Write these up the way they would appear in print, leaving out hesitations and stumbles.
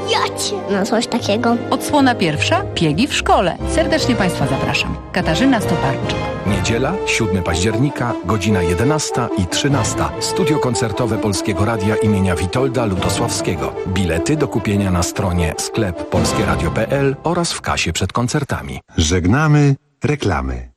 wariacie. No coś takiego. Odsłona pierwsza, biegi w szkole. Serdecznie Państwa zapraszam. Katarzyna Stoparczyk. Niedziela, 7 października, godzina 11 i 13. Studio koncertowe Polskiego Radia imienia Witolda Lutosławskiego. Bilety do kupienia na stronie sklep polskieradio.pl oraz w kasie przed koncertami. Żegnamy reklamy.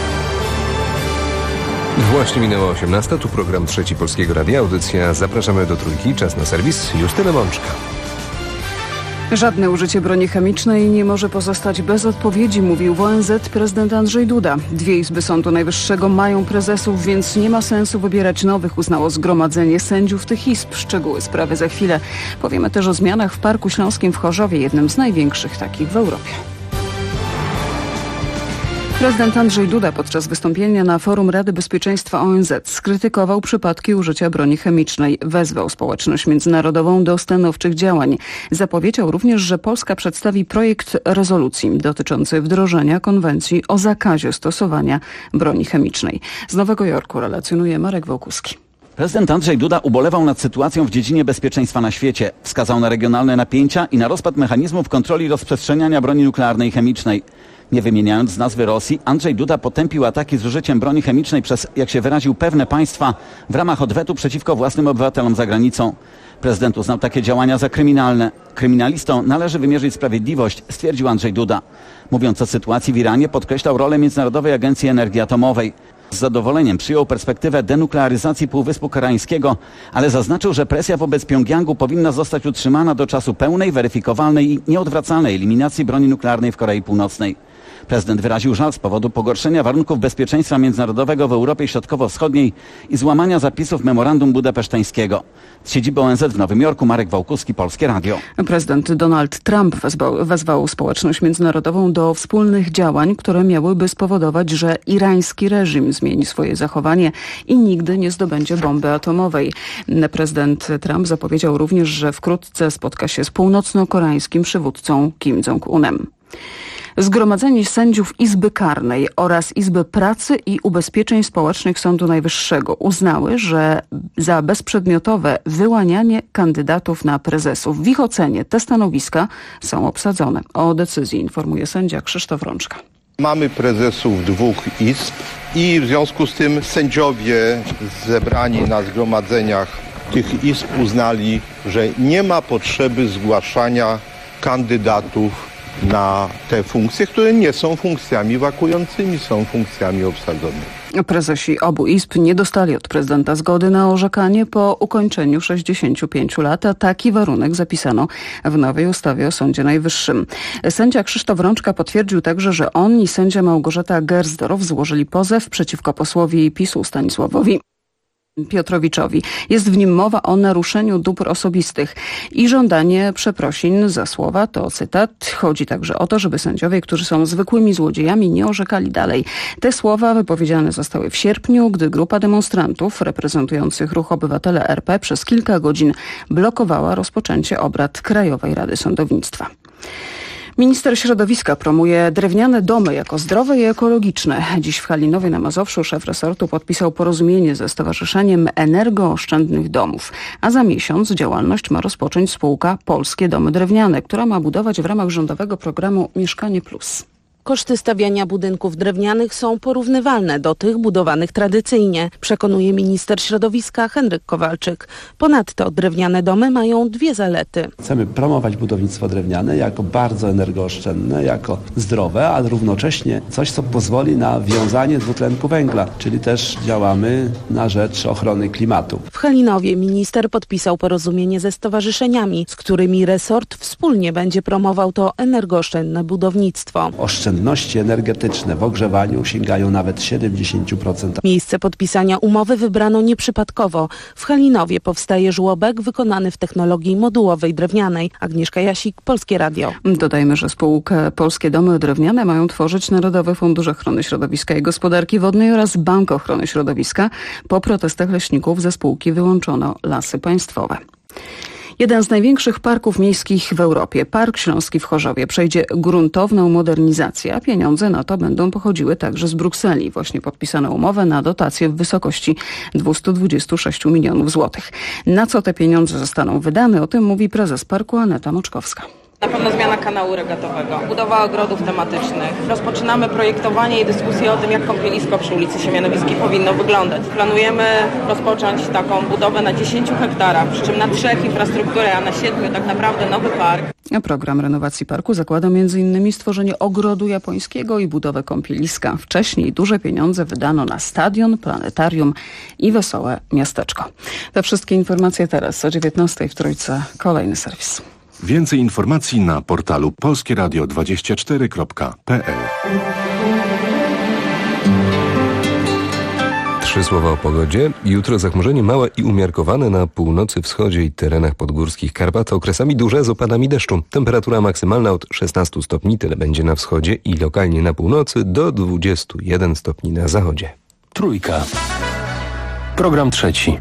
Właśnie minęła 18. Tu program Trzeci Polskiego Radia. Audycja Zapraszamy do Trójki. Czas na serwis. Justyna Mączka. Żadne użycie broni chemicznej nie może pozostać bez odpowiedzi, mówił w ONZ prezydent Andrzej Duda. 2 izby Sądu Najwyższego mają prezesów, więc nie ma sensu wybierać nowych, uznało Zgromadzenie Sędziów tych izb. Szczegóły sprawy za chwilę. Powiemy też o zmianach w Parku Śląskim w Chorzowie, jednym z największych takich w Europie. Prezydent Andrzej Duda podczas wystąpienia na forum Rady Bezpieczeństwa ONZ skrytykował przypadki użycia broni chemicznej. Wezwał społeczność międzynarodową do stanowczych działań. Zapowiedział również, że Polska przedstawi projekt rezolucji dotyczący wdrożenia konwencji o zakazie stosowania broni chemicznej. Z Nowego Jorku relacjonuje Marek Wołkuski. Prezydent Andrzej Duda ubolewał nad sytuacją w dziedzinie bezpieczeństwa na świecie. Wskazał na regionalne napięcia i na rozpad mechanizmów kontroli rozprzestrzeniania broni nuklearnej i chemicznej. Nie wymieniając nazwy Rosji, Andrzej Duda potępił ataki z użyciem broni chemicznej przez, jak się wyraził, pewne państwa w ramach odwetu przeciwko własnym obywatelom za granicą. Prezydent uznał takie działania za kryminalne. Kryminalistom należy wymierzyć sprawiedliwość, stwierdził Andrzej Duda. Mówiąc o sytuacji w Iranie, podkreślał rolę Międzynarodowej Agencji Energii Atomowej. Z zadowoleniem przyjął perspektywę denuklearyzacji Półwyspu Koreańskiego, ale zaznaczył, że presja wobec Pjongjangu powinna zostać utrzymana do czasu pełnej, weryfikowalnej i nieodwracalnej eliminacji broni nuklearnej w Korei Północnej. Prezydent wyraził żal z powodu pogorszenia warunków bezpieczeństwa międzynarodowego w Europie Środkowo-Wschodniej i złamania zapisów memorandum budapeszteńskiego. Z siedziby ONZ w Nowym Jorku Marek Wołkuski, Polskie Radio. Prezydent Donald Trump wezwał społeczność międzynarodową do wspólnych działań, które miałyby spowodować, że irański reżim zmieni swoje zachowanie i nigdy nie zdobędzie bomby atomowej. Prezydent Trump zapowiedział również, że wkrótce spotka się z północno-koreańskim przywódcą Kim Jong-unem. Zgromadzenie Sędziów Izby Karnej oraz Izby Pracy i Ubezpieczeń Społecznych Sądu Najwyższego uznały, że za bezprzedmiotowe wyłanianie kandydatów na prezesów. W ich ocenie te stanowiska są obsadzone. O decyzji informuje sędzia Krzysztof Rączka. Mamy prezesów 2 izb i w związku z tym sędziowie zebrani na zgromadzeniach tych izb uznali, że nie ma potrzeby zgłaszania kandydatów na te funkcje, które nie są funkcjami wakującymi, są funkcjami obsadzonymi. Prezesi obu izb nie dostali od prezydenta zgody na orzekanie po ukończeniu 65 lat, a taki warunek zapisano w nowej ustawie o Sądzie Najwyższym. Sędzia Krzysztof Rączka potwierdził także, że on i sędzia Małgorzata Gersdorf złożyli pozew przeciwko posłowi PiS-u Stanisławowi Piotrowiczowi. Jest w nim mowa o naruszeniu dóbr osobistych i żądanie przeprosin za słowa, to cytat. Chodzi także o to, żeby sędziowie, którzy są zwykłymi złodziejami, nie orzekali dalej. Te słowa wypowiedziane zostały w sierpniu, gdy grupa demonstrantów reprezentujących Ruch Obywatele RP przez kilka godzin blokowała rozpoczęcie obrad Krajowej Rady Sądownictwa. Minister środowiska promuje drewniane domy jako zdrowe i ekologiczne. Dziś w Halinowie na Mazowszu szef resortu podpisał porozumienie ze Stowarzyszeniem Energooszczędnych Domów. A za miesiąc działalność ma rozpocząć spółka Polskie Domy Drewniane, która ma budować w ramach rządowego programu Mieszkanie Plus. Koszty stawiania budynków drewnianych są porównywalne do tych budowanych tradycyjnie, przekonuje minister środowiska Henryk Kowalczyk. Ponadto drewniane domy mają 2 zalety. Chcemy promować budownictwo drewniane jako bardzo energooszczędne, jako zdrowe, ale równocześnie coś, co pozwoli na wiązanie dwutlenku węgla, czyli też działamy na rzecz ochrony klimatu. W Halinowie minister podpisał porozumienie ze stowarzyszeniami, z którymi resort wspólnie będzie promował to energooszczędne budownictwo. Oszczędności energetyczne w ogrzewaniu sięgają nawet 70%. Miejsce podpisania umowy wybrano nieprzypadkowo. W Halinowie powstaje żłobek wykonany w technologii modułowej drewnianej. Agnieszka Jasik, Polskie Radio. Dodajmy, że spółkę Polskie Domy Drewniane mają tworzyć Narodowy Fundusz Ochrony Środowiska i Gospodarki Wodnej oraz Bank Ochrony Środowiska. Po protestach leśników ze spółki wyłączono Lasy Państwowe. Jeden z największych parków miejskich w Europie, Park Śląski w Chorzowie, przejdzie gruntowną modernizację, a pieniądze na to będą pochodziły także z Brukseli. Właśnie podpisano umowę na dotację w wysokości 226 milionów złotych. Na co te pieniądze zostaną wydane? O tym mówi prezes parku Aneta Moczkowska. Na pewno zmiana kanału regatowego, budowa ogrodów tematycznych. Rozpoczynamy projektowanie i dyskusję o tym, jak kąpielisko przy ulicy Siemianowickiej powinno wyglądać. Planujemy rozpocząć taką budowę na 10 hektarach, przy czym na 3 infrastrukturę, a na 7 tak naprawdę nowy park. Program renowacji parku zakłada m.in. stworzenie ogrodu japońskiego i budowę kąpieliska. Wcześniej duże pieniądze wydano na stadion, planetarium i wesołe miasteczko. Te wszystkie informacje teraz o 19:00 w Trójce. Kolejny serwis. Więcej informacji na portalu polskieradio24.pl. 3 słowa o pogodzie. Jutro zachmurzenie małe i umiarkowane na północy, wschodzie i terenach podgórskich Karpat. Okresami duże z opadami deszczu. Temperatura maksymalna od 16 stopni, tyle będzie na wschodzie i lokalnie na północy, do 21 stopni na zachodzie. Trójka. Program trzeci.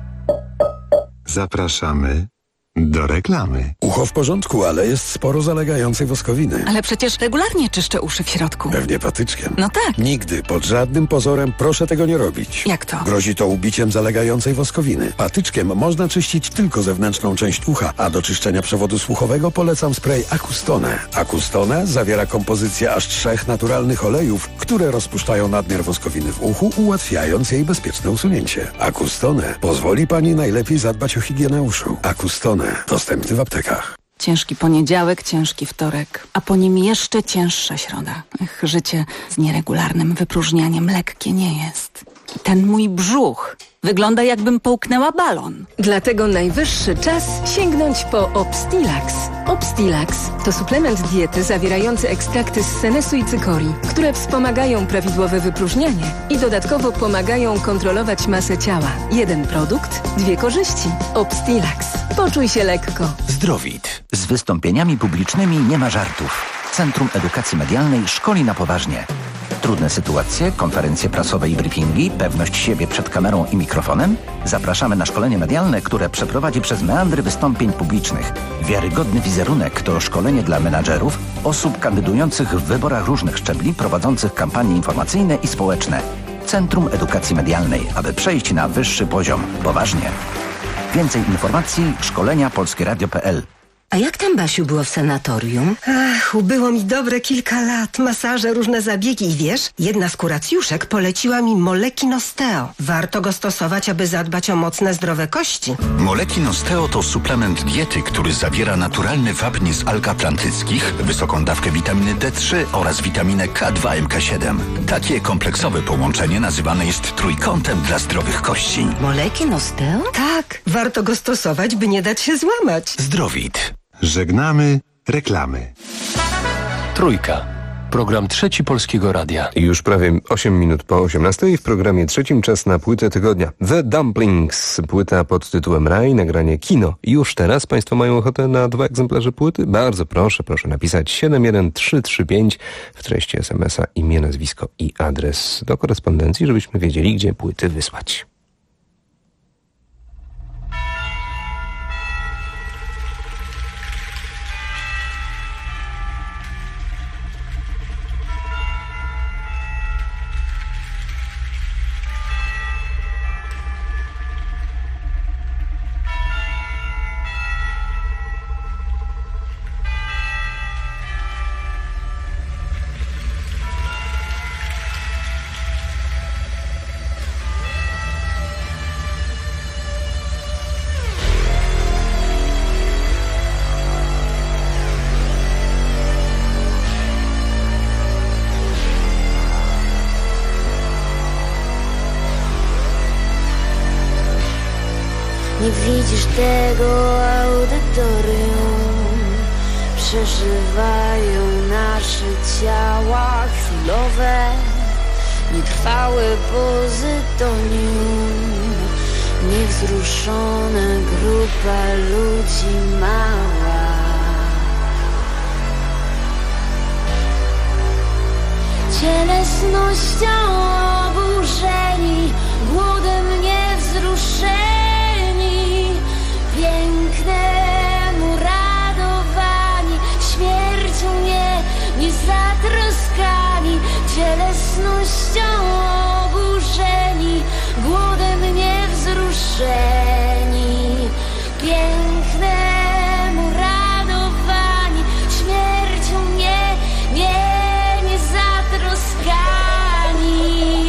Zapraszamy do reklamy. Ucho w porządku, ale jest sporo zalegającej woskowiny. Ale przecież regularnie czyszczę uszy w środku. Pewnie patyczkiem. No tak. Nigdy, pod żadnym pozorem proszę tego nie robić. Jak to? Grozi to ubiciem zalegającej woskowiny. Patyczkiem można czyścić tylko zewnętrzną część ucha, a do czyszczenia przewodu słuchowego polecam spray Acustone. Acustone zawiera kompozycję aż 3 naturalnych olejów, które rozpuszczają nadmiar woskowiny w uchu, ułatwiając jej bezpieczne usunięcie. Acustone pozwoli Pani najlepiej zadbać o higienę uszu. Acustone. Dostępny w aptekach. Ciężki poniedziałek, ciężki wtorek, a po nim jeszcze cięższa środa. Życie z nieregularnym wypróżnianiem lekkie nie jest. Ten mój brzuch wygląda, jakbym połknęła balon. Dlatego najwyższy czas sięgnąć po Obstilax. Obstilax to suplement diety zawierający ekstrakty z senesu i cykorii, które wspomagają prawidłowe wypróżnianie i dodatkowo pomagają kontrolować masę ciała. Jeden produkt, 2 korzyści. Obstilax. Poczuj się lekko. Zdrowit. Z wystąpieniami publicznymi nie ma żartów. Centrum Edukacji Medialnej szkoli na poważnie. Trudne sytuacje, konferencje prasowe i briefingi, pewność siebie przed kamerą i mikrofonem? Zapraszamy na szkolenie medialne, które przeprowadzi przez meandry wystąpień publicznych. Wiarygodny wizerunek to szkolenie dla menadżerów, osób kandydujących w wyborach różnych szczebli, prowadzących kampanie informacyjne i społeczne. Centrum Edukacji Medialnej, aby przejść na wyższy poziom. Poważnie. Więcej informacji szkolenia polskieradio.pl. A jak tam, Basiu, było w sanatorium? Ach, ubyło mi dobre kilka lat. Masaże, różne zabiegi i wiesz, jedna z kuracjuszek poleciła mi Molekin Osteo. Warto go stosować, aby zadbać o mocne, zdrowe kości. Molekin Osteo to suplement diety, który zawiera naturalny wapń z alg atlantyckich, wysoką dawkę witaminy D3 oraz witaminę K2 MK7. Takie kompleksowe połączenie nazywane jest trójkątem dla zdrowych kości. Molekin Osteo? Tak, warto go stosować, by nie dać się złamać. Zdrowit. Żegnamy reklamy. Trójka. Program trzeci Polskiego Radia. Już prawie 8 minut po 18:00 w programie trzecim czas na płytę tygodnia. The Dumplings. Płyta pod tytułem Raj, nagranie kino. Już teraz Państwo mają ochotę na 2 egzemplarze płyty? Bardzo proszę napisać 71335 w treści SMS-a imię, nazwisko i adres do korespondencji, żebyśmy wiedzieli, gdzie płyty wysłać. Nie widzisz tego audytorium, przeżywają nasze ciała chwilowe, nietrwałe pozy tonium, niewzruszona grupa ludzi mała. Cielesnością oburzeni, głodem niewzruszeni, piękne obecnością oburzeni, głodem niewzruszeni, pięknemu radowani, śmiercią nie zatroskani.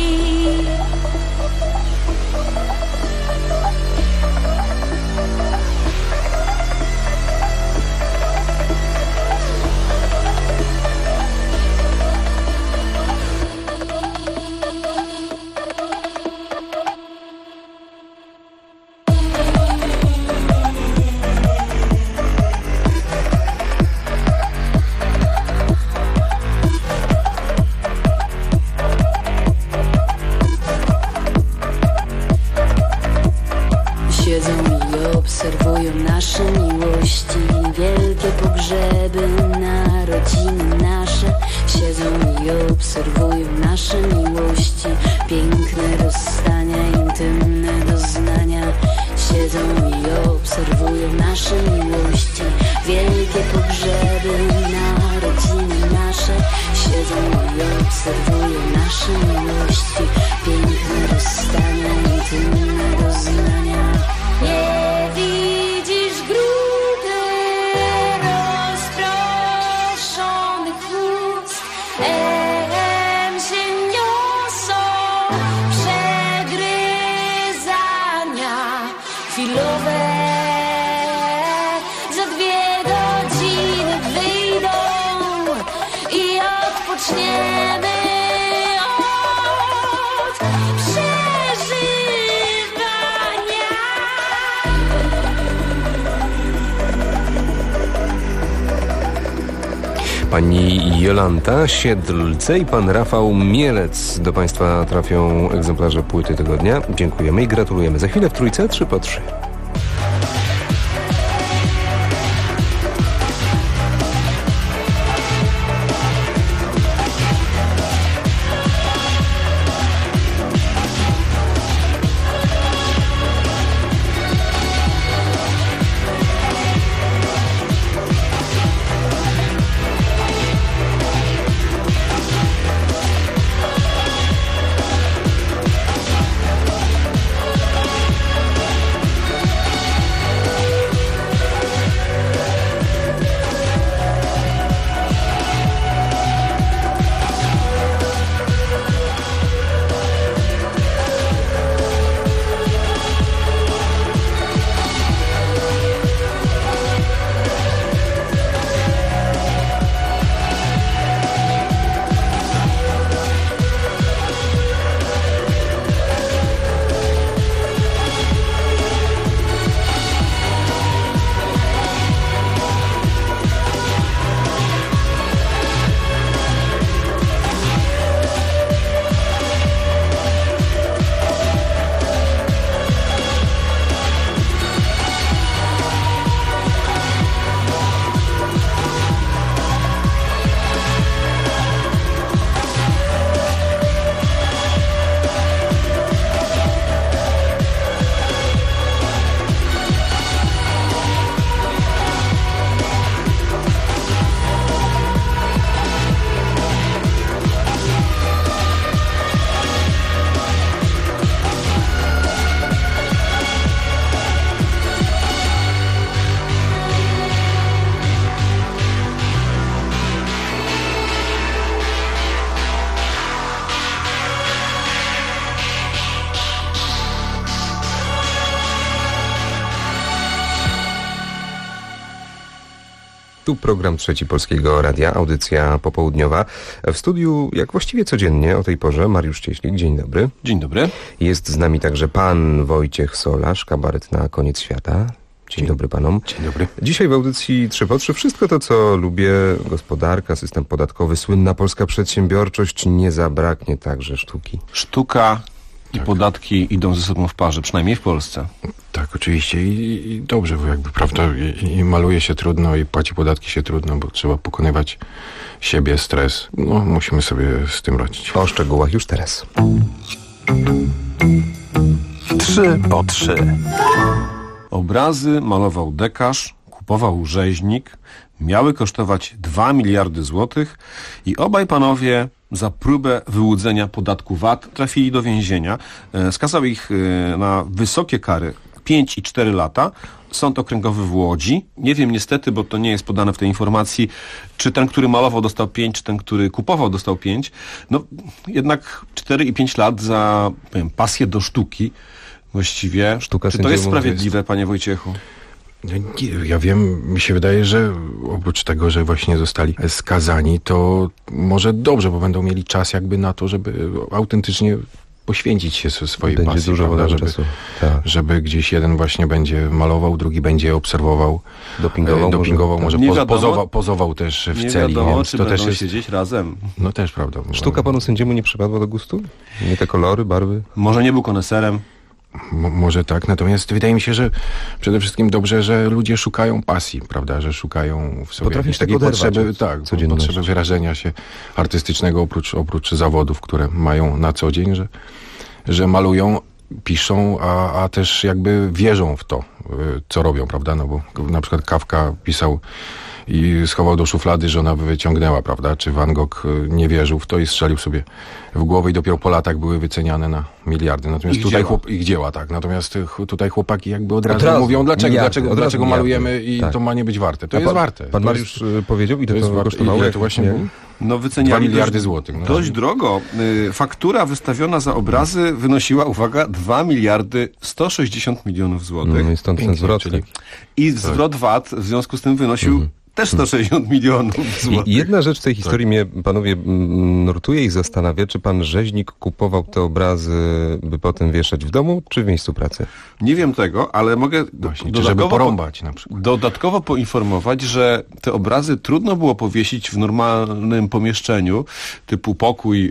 Siedzą i obserwują nasze miłości, wielkie pogrzeby, narodziny nasze. Siedzą i obserwują nasze miłości, piękne rozstania, intymne doznania. Siedzą i obserwują nasze miłości, wielkie pogrzeby, narodziny nasze. Siedzą i obserwują nasze miłości, piękne rozstania, intymne doznania. Nie widzisz grupy rozproszonych ust, echem się niosą przegryzania chwilowe. Za 2 godziny wyjdą i odpoczniemy od przeżywania. Pani Jolanta Siedlce i pan Rafał Mielec. Do Państwa trafią egzemplarze płyty tygodnia. Dziękujemy i gratulujemy. Za chwilę w Trójce 3x3. Tu program Trzeci Polskiego Radia, audycja popołudniowa. W studiu, jak właściwie codziennie o tej porze, Mariusz Cieślik. Dzień dobry. Dzień dobry. Jest z nami także pan Wojciech Solarz, kabaret na koniec świata. Dzień dobry panom. Dzień dobry. Dzisiaj w audycji 3x3 wszystko to, co lubię. Gospodarka, system podatkowy, słynna polska przedsiębiorczość. Nie zabraknie także sztuki. Sztuka i podatki idą ze sobą w parze, przynajmniej w Polsce. Tak, oczywiście i dobrze, bo jakby prawda i maluje się trudno i płaci podatki się trudno, bo trzeba pokonywać siebie, stres. No, musimy sobie z tym radzić. O szczegółach już teraz. 3x3. Obrazy malował dekarz, kupował rzeźnik, miały kosztować 2 miliardy złotych i obaj panowie za próbę wyłudzenia podatku VAT. Trafili do więzienia. Skazał ich na wysokie kary 5 i 4 lata. Sąd Okręgowy w Łodzi. Nie wiem niestety, bo to nie jest podane w tej informacji, czy ten, który malował, dostał 5, czy ten, który kupował, dostał 5. No jednak 4 i 5 lat za pasję do sztuki właściwie. Sztuka czy to jest sprawiedliwe, panie Wojciechu? Ja wiem, mi się wydaje, że oprócz tego, że właśnie zostali skazani, to może dobrze, bo będą mieli czas jakby na to, żeby autentycznie poświęcić się swojej będzie pasji, dużo prawda, czasu. Tak. Żeby gdzieś jeden właśnie będzie malował, drugi będzie obserwował, dopingował może pozował też w nie celi. Wiadomo, Więc czy to będą też jest siedzieć razem. No też prawda. Sztuka panu sędziemu nie przypadła do gustu? Nie te kolory, barwy? Może nie był koneserem. Może tak, natomiast wydaje mi się, że przede wszystkim dobrze, że ludzie szukają pasji, prawda, że szukają w sobie Potrafisz takiej potrzeby, codzienności. potrzeby wyrażenia się artystycznego oprócz zawodów, które mają na co dzień, że malują, piszą, a też jakby wierzą w to, co robią, prawda, no bo na przykład Kafka pisał i schował do szuflady, że ona wyciągnęła, prawda, czy Van Gogh nie wierzył w to i strzelił sobie w głowę i dopiero po latach były wyceniane na miliardy. Natomiast ich dzieła, tak. Natomiast tutaj chłopaki jakby od razu mówią, dlaczego malujemy i to ma nie być warte. To jest warte. Pan Mariusz powiedział, i to kosztowało? Ile to właśnie było? No wyceniali 2 miliardy złotych. No. Dość drogo. Faktura wystawiona za obrazy wynosiła, uwaga, 2 miliardy 160 milionów złotych. No i stąd ten zwrot. I zwrot VAT w związku z tym wynosił też 160 milionów złotych. I jedna rzecz w tej historii mnie, panowie, nurtuje i zastanawia, czy pan rzeźnik kupował te obrazy, by potem wieszać w domu, czy w miejscu pracy? Nie wiem tego, ale mogę żeby porąbać na przykład. Dodatkowo poinformować, że te obrazy trudno było powiesić w normalnym pomieszczeniu, typu pokój,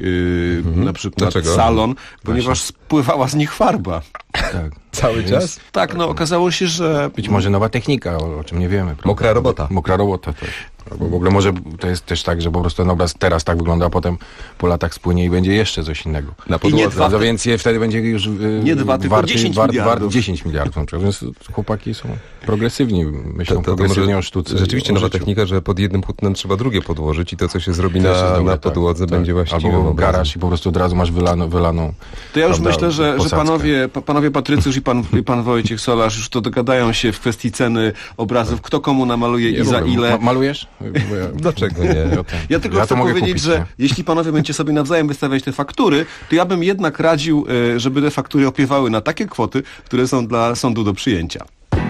na przykład salon, ponieważ spływała z nich farba. Tak. Cały czas? Tak, no okazało się, że... Być może nowa technika, o czym nie wiemy. Prawda? Mokra robota. Mokra robota też. Bo w ogóle może to jest też tak, że po prostu ten obraz teraz tak wygląda, a potem po latach spłynie i będzie jeszcze coś innego. Na podłodze. Więc wtedy będzie już nie 2, tylko 10 miliardów. 10 miliardów. Więc chłopaki są progresywni, myślą progresywnie o sztuce. Rzeczywiście nowa technika, że pod jednym płótnem trzeba drugie podłożyć i to, co się zrobi na podłodze, będzie właściwie albo garaż i po prostu od razu masz wylaną. To ja już myślę, że panowie Patrycjusz i pan Wojciech Solarz już to dogadają się w kwestii ceny obrazów, kto komu namaluje i za ile. Malujesz? Dlaczego nie? Ja tylko chcę powiedzieć, że jeśli panowie będziecie sobie nawzajem wystawiać te faktury, to ja bym jednak radził, żeby te faktury opiewały na takie kwoty, które są dla sądu do przyjęcia.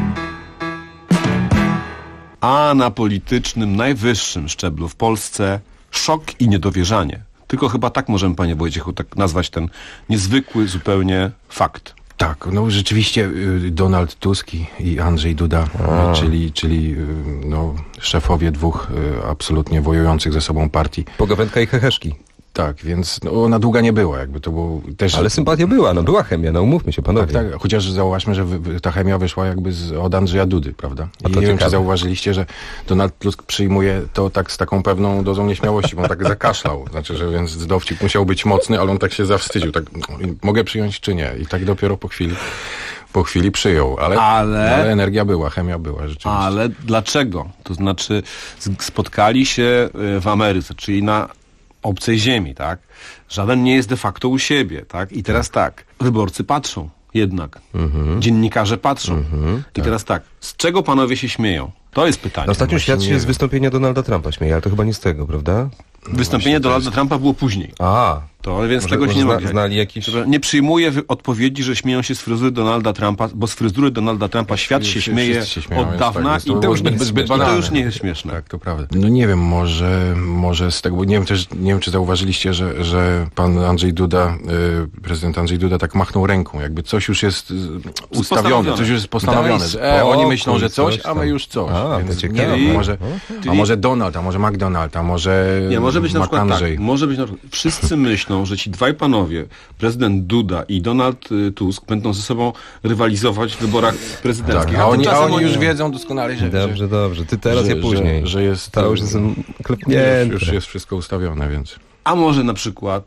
A na politycznym, najwyższym szczeblu w Polsce szok i niedowierzanie. Tylko chyba tak możemy, panie Wojciechu, tak nazwać ten niezwykły zupełnie fakt. Tak, no rzeczywiście Donald Tusk i Andrzej Duda, czyli szefowie dwóch absolutnie wojujących ze sobą partii. Pogawędka i heheszki. Tak, więc ona długa nie była, jakby to było też... Ale sympatia była, była chemia, umówmy się, panowie. Tak, chociaż zauważmy, że ta chemia wyszła jakby od Andrzeja Dudy, prawda? I nie wiem, czy zauważyliście, że Donald Tusk przyjmuje to tak z taką pewną dozą nieśmiałości, bo on tak zakaszlał. Znaczy, że więc dowcip musiał być mocny, ale on tak się zawstydził. Tak, mogę przyjąć czy nie? I tak dopiero po chwili przyjął, ale energia była, chemia była rzeczywiście. Ale dlaczego? To znaczy spotkali się w Ameryce, czyli na obcej ziemi, tak? Żaden nie jest de facto u siebie, tak? I teraz tak, wyborcy patrzą jednak, dziennikarze patrzą. I teraz tak, z czego panowie się śmieją? To jest pytanie. Ostatnio świat się z wystąpienia Donalda Trumpa śmieje, ale to chyba nie z tego, prawda? Wystąpienie Donalda Trumpa było później. To, więc tego się nie mogę. Znali jakiś... Nie przyjmuję odpowiedzi, że śmieją się z fryzury Donalda Trumpa, bo z fryzury Donalda Trumpa świat się śmieje od dawna i to już nie jest śmieszne. Tak, to prawda. No nie wiem, może z tego, nie wiem, czy zauważyliście, że pan Andrzej Duda, prezydent Andrzej Duda tak machnął ręką, jakby coś już jest ustawione, coś już jest postanowione. Oni myślą, że coś, a my już coś. Więc nie wiem, a może Donald, a może McDonald, a może może być na przykład Andrzej. Tak, może być na przykład, wszyscy myślą, że ci dwaj panowie, prezydent Duda i Donald Tusk, będą ze sobby rywalizować w wyborach prezydenckich. Tak, a oni już wiedzą doskonale, że... Dobrze, ty teraz i później. Że jest... To już jest już jest wszystko ustawione, więc... A może na przykład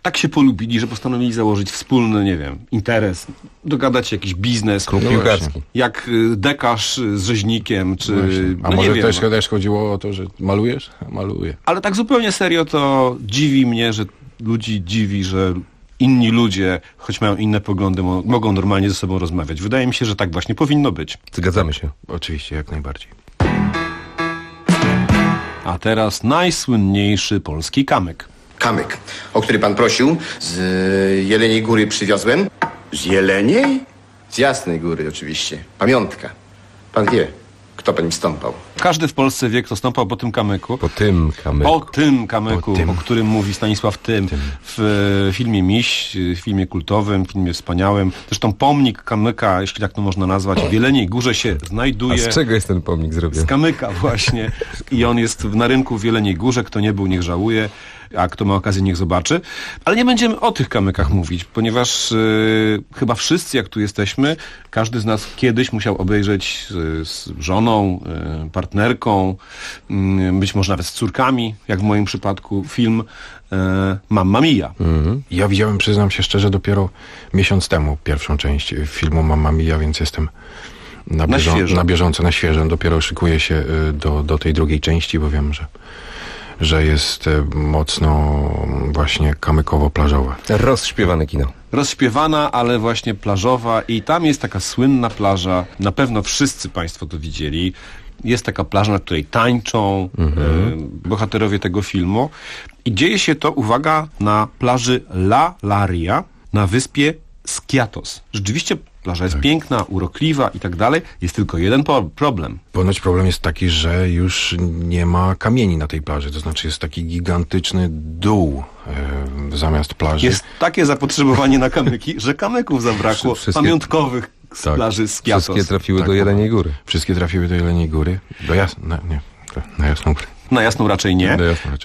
tak się polubili, że postanowili założyć wspólny, nie wiem, interes, dogadać się jakiś biznes. Klub piłkarski. Jak Dekarz z Rzeźnikiem, czy... A no może nie wiem, też chodziło o to, że malujesz? Maluję. Ale tak zupełnie serio to dziwi mnie, że ludzi dziwi, że inni ludzie, choć mają inne poglądy, mogą normalnie ze sobą rozmawiać. Wydaje mi się, że tak właśnie powinno być. Zgadzamy się. Oczywiście, jak najbardziej. A teraz najsłynniejszy polski kamyk. Kamyk, o który pan prosił, z Jeleniej Góry przywiozłem. Z Jeleniej? Z Jasnej Góry oczywiście. Pamiątka. Pan wie, kto po nim stąpał. Każdy w Polsce wie, kto stąpał po tym kamyku. Po tym kamyku. O którym mówi Stanisław Tym. W filmie Miś, filmie kultowym, filmie wspaniałym. Zresztą pomnik kamyka, jeśli tak to można nazwać, w Jeleniej Górze się znajduje. A z czego jest ten pomnik zrobiony? Z kamyka właśnie. I on jest na rynku w Jeleniej Górze. Kto nie był, niech żałuje. A kto ma okazję, niech zobaczy. Ale nie będziemy o tych kamykach mówić, ponieważ chyba wszyscy, jak tu jesteśmy, każdy z nas kiedyś musiał obejrzeć z żoną, partnerką, być może nawet z córkami, jak w moim przypadku, film Mamma Mia. Ja widziałem, przyznam się szczerze, dopiero miesiąc temu pierwszą część filmu Mamma Mia, więc jestem na bieżąco, na świeżo. Dopiero szykuję się do tej drugiej części, bo wiem, że jest mocno właśnie kamykowo-plażowa. Rozśpiewane kino. Rozśpiewana, ale właśnie plażowa i tam jest taka słynna plaża, na pewno wszyscy państwo to widzieli. Jest taka plaża, na której tańczą bohaterowie tego filmu. I dzieje się to, uwaga, na plaży La Laria na wyspie Skiathos. Rzeczywiście plaża jest piękna, urokliwa i tak dalej. Jest tylko jeden problem. Ponoć problem jest taki, że już nie ma kamieni na tej plaży. To znaczy jest taki gigantyczny dół zamiast plaży. Jest takie zapotrzebowanie na kamyki, że kamyków zabrakło. Pamiątkowych z plaży Skiathos. Wszystkie trafiły do Jeleniej Góry. Wszystkie trafiły do Jeleniej Góry. Na Jasną Górę. Na Jasną raczej nie.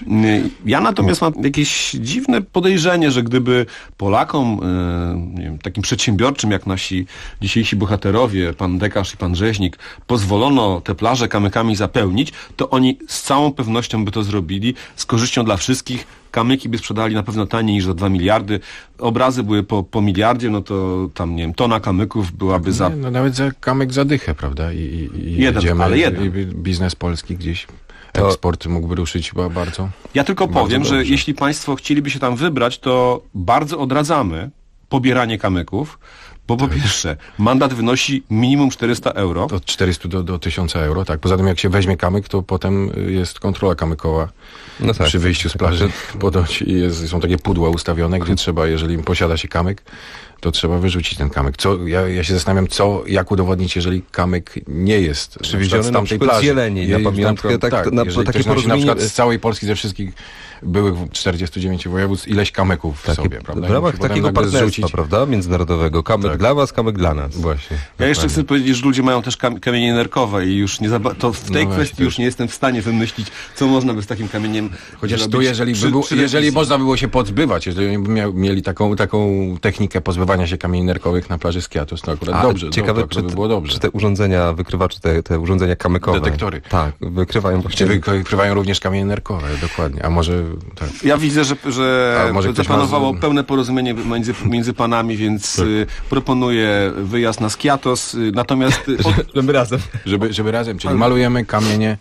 Ja natomiast mam jakieś dziwne podejrzenie, że gdyby Polakom, nie wiem, takim przedsiębiorczym jak nasi dzisiejsi bohaterowie, pan Dekarz i pan Rzeźnik, pozwolono te plaże kamykami zapełnić, to oni z całą pewnością by to zrobili, z korzyścią dla wszystkich. Kamyki by sprzedali na pewno taniej niż za 2 miliardy. Obrazy były po miliardzie, no to tam, nie wiem, tona kamyków byłaby za... No nawet za kamyk za dychę, prawda? Jeden. I biznes polski gdzieś, eksport mógłby ruszyć bardzo. Ja tylko powiem, że jeśli państwo chcieliby się tam wybrać, to bardzo odradzamy pobieranie kamyków, bo po pierwsze, mandat wynosi minimum 400 euro. Od 400 do 1000 euro, tak. Poza tym jak się weźmie kamyk, to potem jest kontrola kamykowa przy wyjściu z plaży. Ponoć są takie pudła ustawione, gdzie trzeba, jeżeli posiada się kamyk, to trzeba wyrzucić ten kamyk. Ja się zastanawiam, jak udowodnić, jeżeli kamyk nie jest przywieziony na przykład z Jeleniej, na pamiątkę. Jeżeli takie porozumienie... na przykład z całej Polski, ze wszystkich byłych 49 województw, ileś kamyków w sobie, prawda? W ramach takiego partnerstwa, prawda? Międzynarodowego. Kamyk dla was, kamyk dla nas. Właśnie. Ja jeszcze chcę powiedzieć, że ludzie mają też kamienie nerkowe i już nie to w tej kwestii już nie jestem w stanie wymyślić, co można by z takim kamieniem chociaż zrobić. Tu, jeżeli można było się pozbywać, jeżeli mieli taką technikę pozbywania się kamieni nerkowych na plaży Skiathos, to akurat dobrze. Ciekawe, to by było dobrze. Czy te urządzenia wykrywacze, te urządzenia kamykowe... Detektory. Tak, wykrywają właściwie... Wykrywają również kamienie nerkowe, dokładnie. A może... Tak. Ja widzę, że zapanowało pełne porozumienie między panami, więc proponuję wyjazd na Skiathos, natomiast... żeby razem. Żeby razem, czyli malujemy kamienie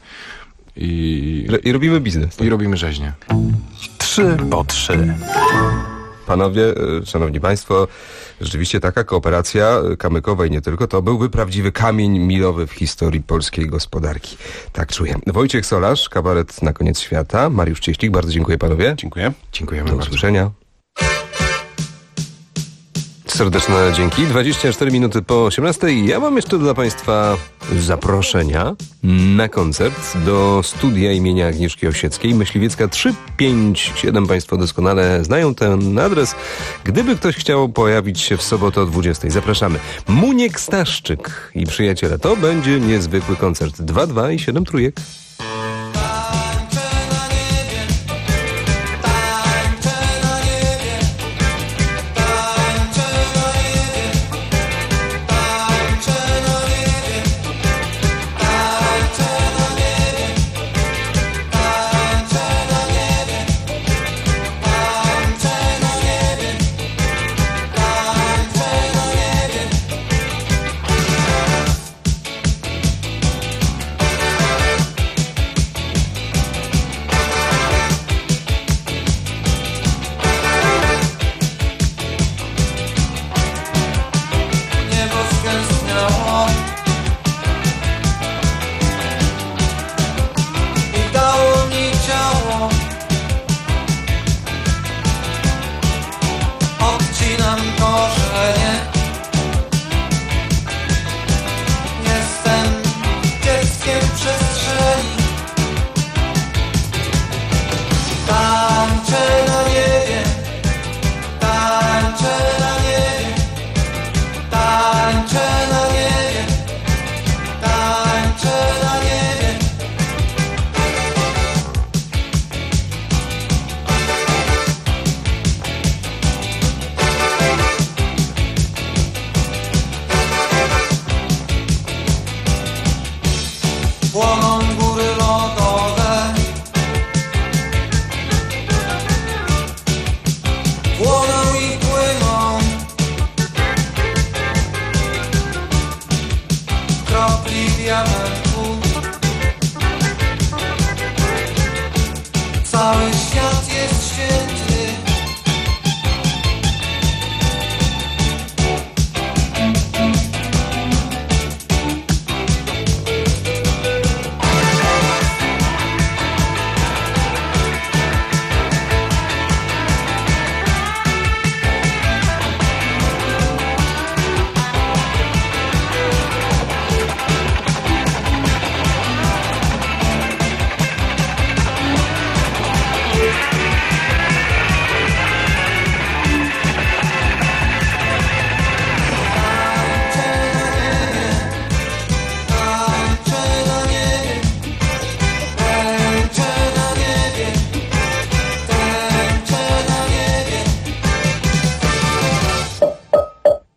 i robimy biznes. I robimy rzeźnię. 3 po 3. Panowie, szanowni państwo, rzeczywiście taka kooperacja kamykowa i nie tylko, to byłby prawdziwy kamień milowy w historii polskiej gospodarki. Tak czuję. Wojciech Solarz, kabaret Na koniec świata. Mariusz Cieślik, bardzo dziękuję panowie. Dziękuję. Dziękujemy Do bardzo. usłyszenia. Serdeczne dzięki. 24 minuty po 18. Ja mam jeszcze dla państwa zaproszenia na koncert do studia imienia Agnieszki Osieckiej, Myśliwiecka 357. Państwo doskonale znają ten adres. Gdyby ktoś chciał pojawić się w sobotę o 20. Zapraszamy. Muniek Staszczyk i przyjaciele. To będzie niezwykły koncert. 2-2 i 7 trójek.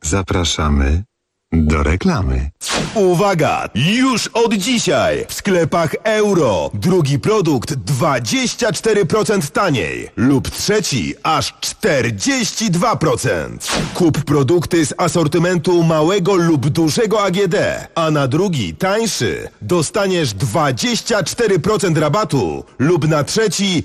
Zapraszamy do reklamy. Uwaga! Już od dzisiaj w sklepach Euro drugi produkt 24% taniej lub trzeci aż 42%. Kup produkty z asortymentu małego lub dużego AGD, a na drugi, tańszy, dostaniesz 24% rabatu lub na trzeci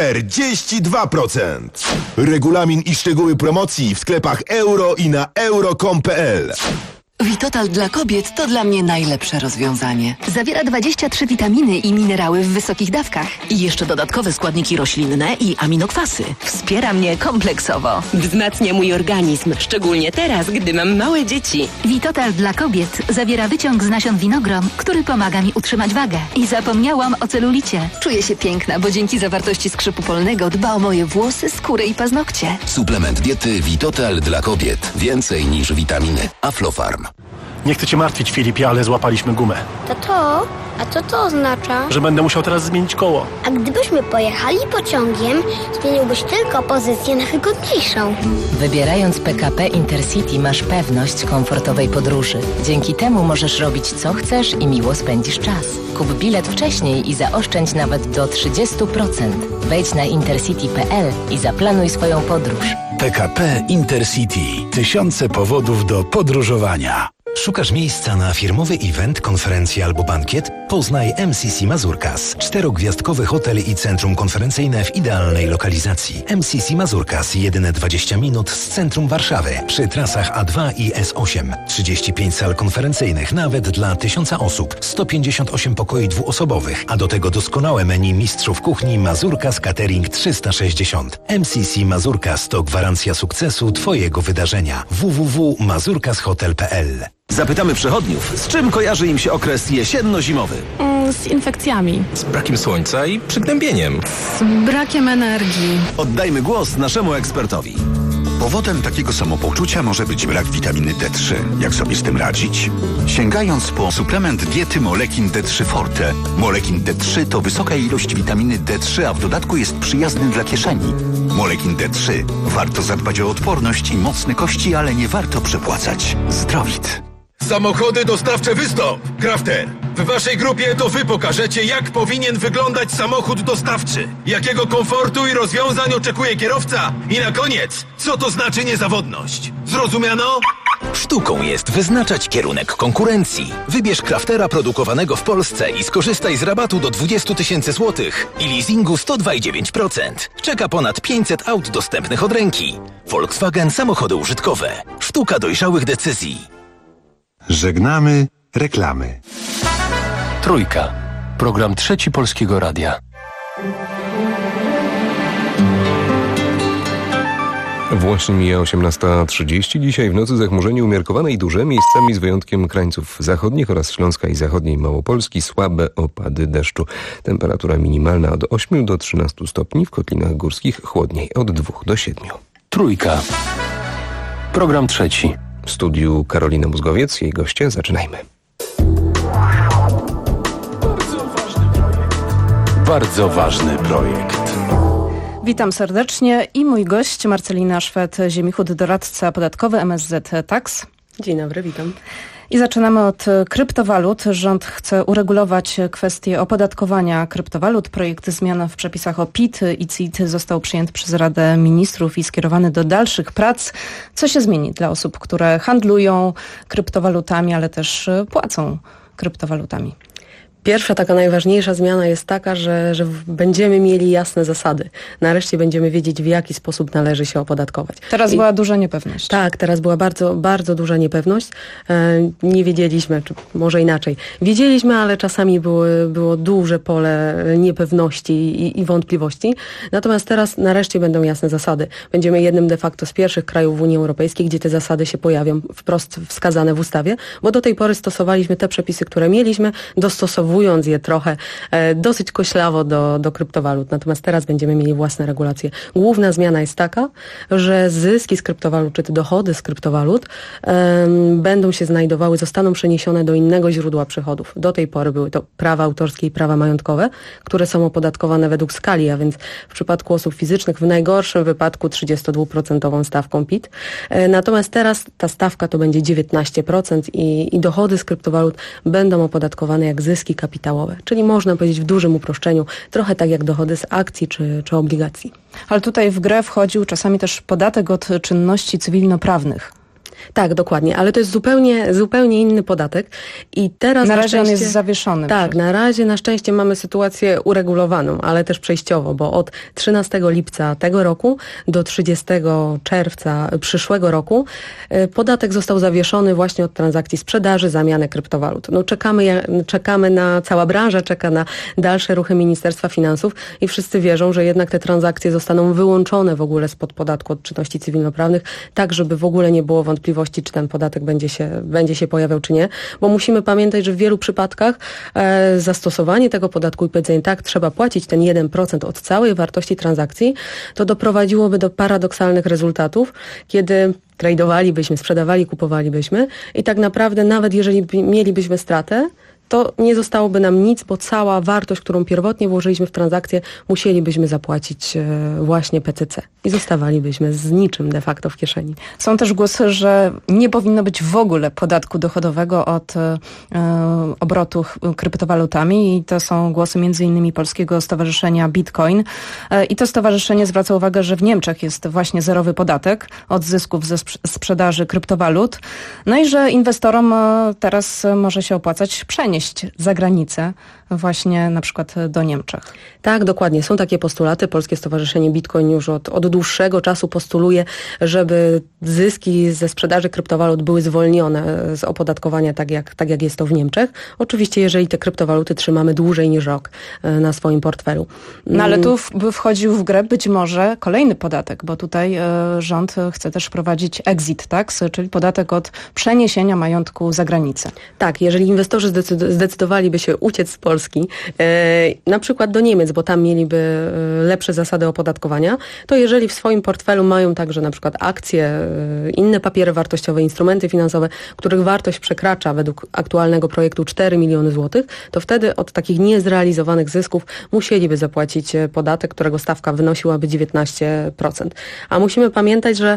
42%. Regulamin i szczegóły promocji w sklepach Euro i na euro.com.pl. Vitotal dla kobiet to dla mnie najlepsze rozwiązanie. Zawiera 23 witaminy i minerały w wysokich dawkach. I jeszcze dodatkowe składniki roślinne i aminokwasy. Wspiera mnie kompleksowo. Wzmacnia mój organizm, szczególnie teraz, gdy mam małe dzieci. Vitotal dla kobiet zawiera wyciąg z nasion winogron, który pomaga mi utrzymać wagę. I zapomniałam o celulicie. Czuję się piękna, bo dzięki zawartości skrzypu polnego dba o moje włosy, skórę i paznokcie. Suplement diety Vitotal dla kobiet. Więcej niż witaminy. Aflofarm. Nie chcę cię martwić, Filipie, ale złapaliśmy gumę. Tato, a co to oznacza? Że będę musiał teraz zmienić koło. A gdybyśmy pojechali pociągiem, zmieniłbyś tylko pozycję na wygodniejszą. Wybierając PKP Intercity masz pewność komfortowej podróży. Dzięki temu możesz robić co chcesz i miło spędzisz czas. Kup bilet wcześniej i zaoszczędź nawet do 30%. Wejdź na intercity.pl i zaplanuj swoją podróż. PKP Intercity. Tysiące powodów do podróżowania. Szukasz miejsca na firmowy event, konferencję albo bankiet? Poznaj MCC Mazurkas. 4-gwiazdkowy hotel i centrum konferencyjne w idealnej lokalizacji. MCC Mazurkas, jedyne 20 minut z centrum Warszawy, przy trasach A2 i S8. 35 sal konferencyjnych, nawet dla 1000 osób. 158 pokoi dwuosobowych, a do tego doskonałe menu mistrzów kuchni Mazurkas Catering 360. MCC Mazurkas to gwarancja sukcesu Twojego wydarzenia. www.mazurkashotel.pl. Zapytamy przechodniów, z czym kojarzy im się okres jesienno-zimowy. Z infekcjami. Z brakiem słońca i przygnębieniem. Z brakiem energii. Oddajmy głos naszemu ekspertowi. Powodem takiego samopoczucia może być brak witaminy D3. Jak sobie z tym radzić? Sięgając po suplement diety Molekin D3 Forte. Molekin D3 to wysoka ilość witaminy D3, a w dodatku jest przyjazny dla kieszeni. Molekin D3. Warto zadbać o odporność i mocne kości, ale nie warto przepłacać. Zdrowit. Samochody dostawcze Wystąp! Crafter, w waszej grupie to wy pokażecie, jak powinien wyglądać samochód dostawczy. Jakiego komfortu i rozwiązań oczekuje kierowca. I na koniec, co to znaczy niezawodność. Zrozumiano? Sztuką jest wyznaczać kierunek konkurencji. Wybierz Craftera produkowanego w Polsce i skorzystaj z rabatu do 20 000 złotych i leasingu 102,9%. Czeka ponad 500 aut dostępnych od ręki. Volkswagen Samochody użytkowe. Sztuka dojrzałych decyzji. Żegnamy reklamy. Trójka. Program Trzeci Polskiego Radia. Właśnie mija 18:30. Dzisiaj w nocy zachmurzenie umiarkowane i duże, miejscami z wyjątkiem krańców zachodnich oraz Śląska i zachodniej Małopolski słabe opady deszczu. Temperatura minimalna od 8 do 13 stopni, w kotlinach górskich chłodniej od 2 do 7. Trójka. Program trzeci. W studiu Karolina Mózgowiec, jej goście. Zaczynajmy. Bardzo ważny projekt. Witam serdecznie i mój gość Marcelina Szwed-Ziemichut, doradca podatkowy MSZ Tax. Dzień dobry, witam. I zaczynamy od kryptowalut. Rząd chce uregulować kwestię opodatkowania kryptowalut. Projekt zmian w przepisach o PIT i CIT został przyjęty przez Radę Ministrów i skierowany do dalszych prac. Co się zmieni dla osób, które handlują kryptowalutami, ale też płacą kryptowalutami? Pierwsza, taka najważniejsza zmiana jest taka, że będziemy mieli jasne zasady. Nareszcie będziemy wiedzieć, w jaki sposób należy się opodatkować. Teraz była duża niepewność. Tak, teraz była bardzo, bardzo duża niepewność. Nie wiedzieliśmy, czy może inaczej. Wiedzieliśmy, ale czasami było duże pole niepewności i wątpliwości. Natomiast teraz nareszcie będą jasne zasady. Będziemy jednym de facto z pierwszych krajów w Unii Europejskiej, gdzie te zasady się pojawią wprost wskazane w ustawie, bo do tej pory stosowaliśmy te przepisy, które mieliśmy, dostosowując dostosowując je trochę dosyć koślawo do kryptowalut. Natomiast teraz będziemy mieli własne regulacje. Główna zmiana jest taka, że zyski z kryptowalut, czy te dochody z kryptowalut będą się znajdowały, zostaną przeniesione do innego źródła przychodów. Do tej pory były to prawa autorskie i prawa majątkowe, które są opodatkowane według skali, a więc w przypadku osób fizycznych w najgorszym wypadku 32% stawką PIT. Natomiast teraz ta stawka to będzie 19% i dochody z kryptowalut będą opodatkowane jak zyski kapitałowe. Czyli można powiedzieć w dużym uproszczeniu, trochę tak jak dochody z akcji czy obligacji. Ale tutaj w grę wchodził czasami też podatek od czynności cywilnoprawnych. Tak, dokładnie, ale to jest zupełnie inny podatek i teraz na razie on jest zawieszony. Tak, na razie na szczęście mamy sytuację uregulowaną, ale też przejściowo, bo od 13 lipca tego roku do 30 czerwca przyszłego roku podatek został zawieszony właśnie od transakcji sprzedaży, zamiany kryptowalut. No czekamy cała branża czeka na dalsze ruchy Ministerstwa Finansów i wszyscy wierzą, że jednak te transakcje zostaną wyłączone w ogóle spod podatku od czynności cywilnoprawnych, tak żeby w ogóle nie było wątpliwości, czy ten podatek będzie się pojawiał, czy nie. Bo musimy pamiętać, że w wielu przypadkach zastosowanie tego podatku i powiedzenie tak, trzeba płacić ten 1% od całej wartości transakcji, to doprowadziłoby do paradoksalnych rezultatów, kiedy tradowalibyśmy, sprzedawali, kupowalibyśmy i tak naprawdę nawet jeżeli mielibyśmy stratę, to nie zostałoby nam nic, bo cała wartość, którą pierwotnie włożyliśmy w transakcję, musielibyśmy zapłacić właśnie PCC i zostawalibyśmy z niczym de facto w kieszeni. Są też głosy, że nie powinno być w ogóle podatku dochodowego od obrotu kryptowalutami i to są głosy m.in. Polskiego Stowarzyszenia Bitcoin. I to stowarzyszenie zwraca uwagę, że w Niemczech jest właśnie zerowy podatek od zysków ze sprzedaży kryptowalut. No i że inwestorom teraz może się opłacać przenieść za granicę, właśnie na przykład do Niemczech. Tak, dokładnie. Są takie postulaty. Polskie Stowarzyszenie Bitcoin już od dłuższego czasu postuluje, żeby zyski ze sprzedaży kryptowalut były zwolnione z opodatkowania, tak jak jest to w Niemczech. Oczywiście, jeżeli te kryptowaluty trzymamy dłużej niż rok na swoim portfelu. No ale tu by wchodził w grę być może kolejny podatek, bo tutaj rząd chce też wprowadzić exit tax, czyli podatek od przeniesienia majątku za granicę. Tak, jeżeli inwestorzy zdecydowaliby się uciec z Polski, na przykład do Niemiec, bo tam mieliby lepsze zasady opodatkowania, to jeżeli w swoim portfelu mają także na przykład akcje, inne papiery wartościowe, instrumenty finansowe, których wartość przekracza według aktualnego projektu 4 miliony złotych, to wtedy od takich niezrealizowanych zysków musieliby zapłacić podatek, którego stawka wynosiłaby 19%. A musimy pamiętać, że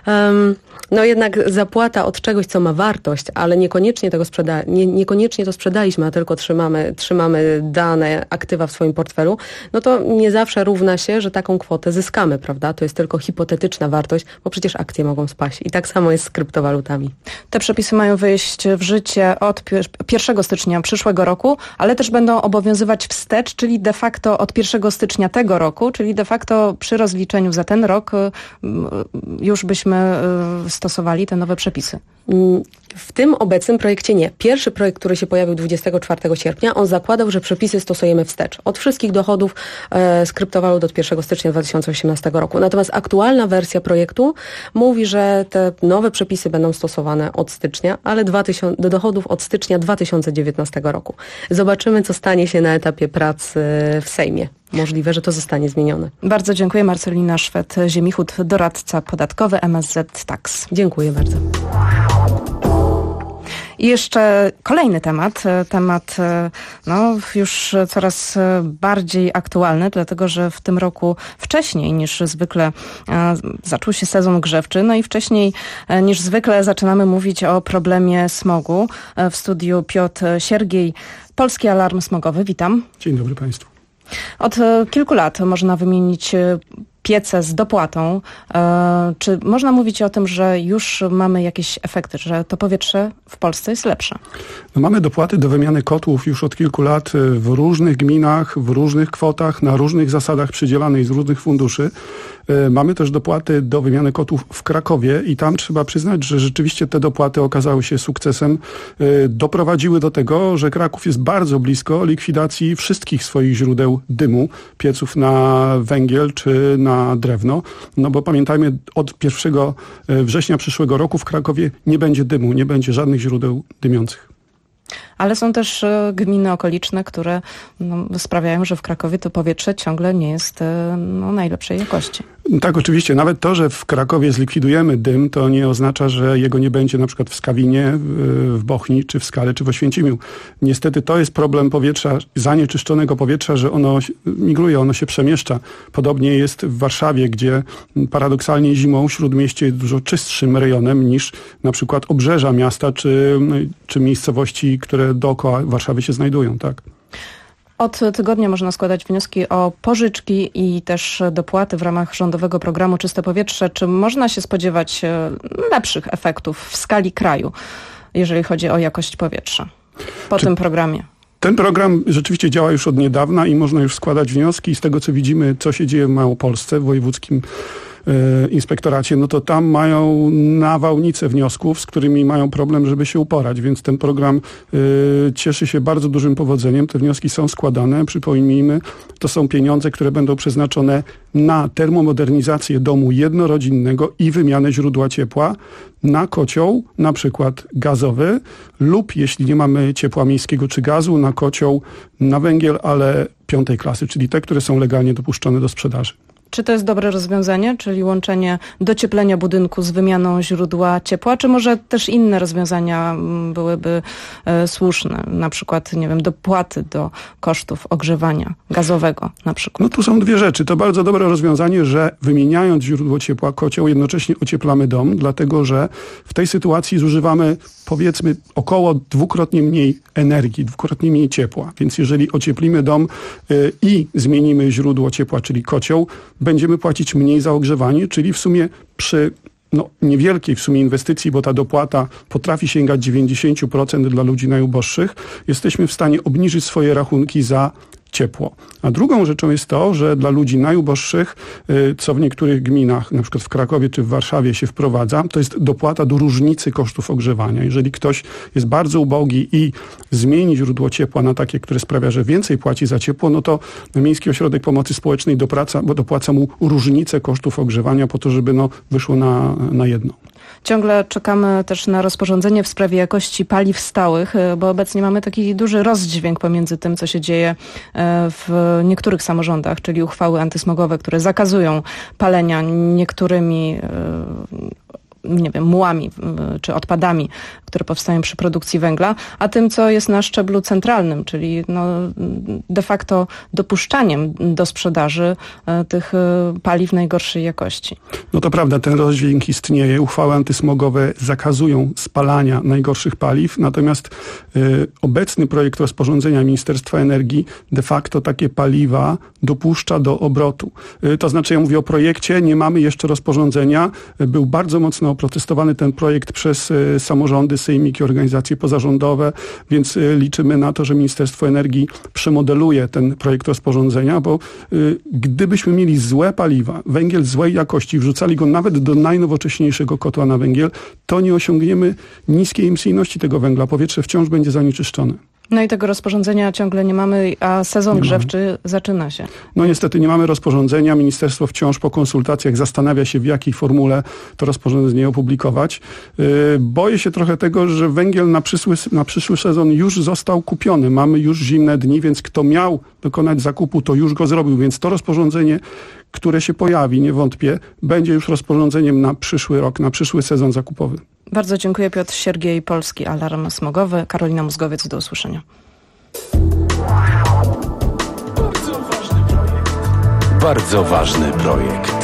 no jednak zapłata od czegoś, co ma wartość, ale niekoniecznie to sprzedaliśmy, a tylko trzymamy dane aktywa w swoim portfelu, no to nie zawsze równa się, że taką kwotę zyskamy, prawda? To jest tylko hipotetyczna wartość, bo przecież akcje mogą spaść. I tak samo jest z kryptowalutami. Te przepisy mają wejść w życie od 1 stycznia przyszłego roku, ale też będą obowiązywać wstecz, czyli de facto od 1 stycznia tego roku, czyli de facto przy rozliczeniu za ten rok już byśmy stosowali te nowe przepisy. W tym obecnym projekcie nie. Pierwszy projekt, który się pojawił 24 sierpnia, on zakładał, że przepisy stosujemy wstecz. Od wszystkich dochodów z kryptowalut od 1 stycznia 2018 roku. Natomiast aktualna wersja projektu mówi, że te nowe przepisy będą stosowane od stycznia, ale do dochodów od stycznia 2019 roku. Zobaczymy, co stanie się na etapie prac w Sejmie. Możliwe, że to zostanie zmienione. Bardzo dziękuję. Marcelina Szwed-Ziemichut, doradca podatkowy MSZ Tax. Dziękuję bardzo. I jeszcze kolejny temat już coraz bardziej aktualny, dlatego że w tym roku wcześniej niż zwykle zaczął się sezon grzewczy, no i wcześniej niż zwykle zaczynamy mówić o problemie smogu. W studiu Piotr Siergiej, Polski Alarm Smogowy. Witam. Dzień dobry Państwu. Od kilku lat można wymienić piece z dopłatą. Czy można mówić o tym, że już mamy jakieś efekty, że to powietrze w Polsce jest lepsze? No, mamy dopłaty do wymiany kotłów już od kilku lat w różnych gminach, w różnych kwotach, na różnych zasadach przydzielanych z różnych funduszy. Mamy też dopłaty do wymiany kotłów w Krakowie i tam trzeba przyznać, że rzeczywiście te dopłaty okazały się sukcesem. Doprowadziły do tego, że Kraków jest bardzo blisko likwidacji wszystkich swoich źródeł dymu, pieców na węgiel czy na drewno. No bo pamiętajmy, od 1 września przyszłego roku w Krakowie nie będzie dymu, nie będzie żadnych źródeł dymiących. ale są też gminy okoliczne, które sprawiają, że w Krakowie to powietrze ciągle nie jest najlepszej jakości. Tak, oczywiście. Nawet to, że w Krakowie zlikwidujemy dym, to nie oznacza, że jego nie będzie na przykład w Skawinie, w Bochni, czy w Skale, czy w Oświęcimiu. Niestety to jest problem powietrza, zanieczyszczonego powietrza, że ono migruje, ono się przemieszcza. Podobnie jest w Warszawie, gdzie paradoksalnie zimą Śródmieście jest dużo czystszym rejonem niż na przykład obrzeża miasta, czy miejscowości, które dookoła Warszawy się znajdują, tak? Od tygodnia można składać wnioski o pożyczki i też dopłaty w ramach rządowego programu Czyste Powietrze. Czy można się spodziewać lepszych efektów w skali kraju, jeżeli chodzi o jakość powietrza po tym programie? Ten program rzeczywiście działa już od niedawna i można już składać wnioski. Z tego, co widzimy, co się dzieje w Małopolsce, w wojewódzkim inspektoracie, no to tam mają nawałnicę wniosków, z którymi mają problem, żeby się uporać, więc ten program cieszy się bardzo dużym powodzeniem. Te wnioski są składane, przypomnijmy, to są pieniądze, które będą przeznaczone na termomodernizację domu jednorodzinnego i wymianę źródła ciepła, na kocioł, na przykład gazowy, lub jeśli nie mamy ciepła miejskiego czy gazu, na kocioł na węgiel, ale 5. klasy, czyli te, które są legalnie dopuszczone do sprzedaży. Czy to jest dobre rozwiązanie, czyli łączenie docieplenia budynku z wymianą źródła ciepła, czy może też inne rozwiązania byłyby słuszne, na przykład, nie wiem, dopłaty do kosztów ogrzewania gazowego na przykład? No tu są dwie rzeczy. To bardzo dobre rozwiązanie, że wymieniając źródło ciepła, kocioł, jednocześnie ocieplamy dom, dlatego że w tej sytuacji zużywamy, powiedzmy, około 2-krotnie mniej energii, 2-krotnie mniej ciepła. Więc jeżeli ocieplimy dom i zmienimy źródło ciepła, czyli kocioł, będziemy płacić mniej za ogrzewanie, czyli w sumie przy niewielkiej w sumie inwestycji, bo ta dopłata potrafi sięgać 90% dla ludzi najuboższych, jesteśmy w stanie obniżyć swoje rachunki za ciepło. A drugą rzeczą jest to, że dla ludzi najuboższych, co w niektórych gminach, na przykład w Krakowie czy w Warszawie się wprowadza, to jest dopłata do różnicy kosztów ogrzewania. Jeżeli ktoś jest bardzo ubogi i zmieni źródło ciepła na takie, które sprawia, że więcej płaci za ciepło, no to Miejski Ośrodek Pomocy Społecznej dopłaca mu różnicę kosztów ogrzewania po to, żeby wyszło na jedno. Ciągle czekamy też na rozporządzenie w sprawie jakości paliw stałych, bo obecnie mamy taki duży rozdźwięk pomiędzy tym, co się dzieje w niektórych samorządach, czyli uchwały antysmogowe, które zakazują palenia niektórymi mułami czy odpadami, które powstają przy produkcji węgla, a tym, co jest na szczeblu centralnym, czyli de facto dopuszczaniem do sprzedaży tych paliw najgorszej jakości. No to prawda, ten rozdźwięk istnieje. Uchwały antysmogowe zakazują spalania najgorszych paliw, natomiast obecny projekt rozporządzenia Ministerstwa Energii de facto takie paliwa dopuszcza do obrotu. To znaczy, ja mówię o projekcie, nie mamy jeszcze rozporządzenia. Był bardzo mocno oprotestowany ten projekt przez samorządy, sejmiki, organizacje pozarządowe, więc liczymy na to, że Ministerstwo Energii przemodeluje ten projekt rozporządzenia, bo gdybyśmy mieli złe paliwa, węgiel złej jakości, wrzucali go nawet do najnowocześniejszego kotła na węgiel, to nie osiągniemy niskiej emisyjności tego węgla. Powietrze wciąż będzie zanieczyszczone. No i tego rozporządzenia ciągle nie mamy, a sezon grzewczy zaczyna się. No niestety nie mamy rozporządzenia. Ministerstwo wciąż po konsultacjach zastanawia się, w jakiej formule to rozporządzenie opublikować. Boję się trochę tego, że węgiel na przyszły sezon już został kupiony. Mamy już zimne dni, więc kto miał dokonać zakupu, to już go zrobił. Więc to rozporządzenie, które się pojawi, nie wątpię, będzie już rozporządzeniem na przyszły rok, na przyszły sezon zakupowy. Bardzo dziękuję. Piotr Siergiej, Polski Alarm Smogowy. Karolina Mózgowiec, do usłyszenia. Bardzo ważny projekt.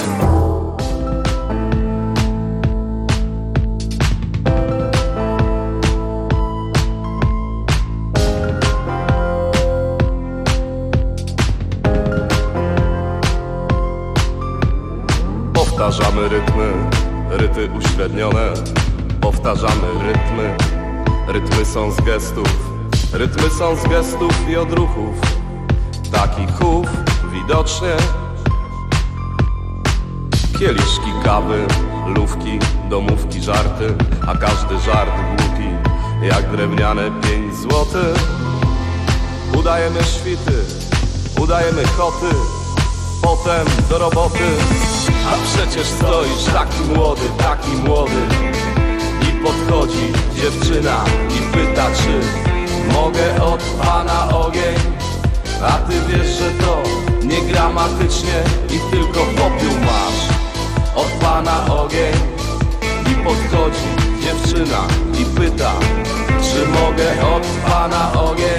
Powtarzamy ryty uśrednione. Powtarzamy rytmy są z gestów i odruchów, takich chów widocznie. Kieliszki kawy, lówki, domówki, żarty, a każdy żart głupi, jak drewniane 5 złotych. Udajemy świty, udajemy koty, potem do roboty. A przecież stoisz taki młody. I podchodzi dziewczyna i pyta, czy mogę od Pana ogień. A ty wiesz, że to nie gramatycznie i tylko popiół masz. Od Pana ogień. I podchodzi dziewczyna i pyta, czy mogę od Pana ogień.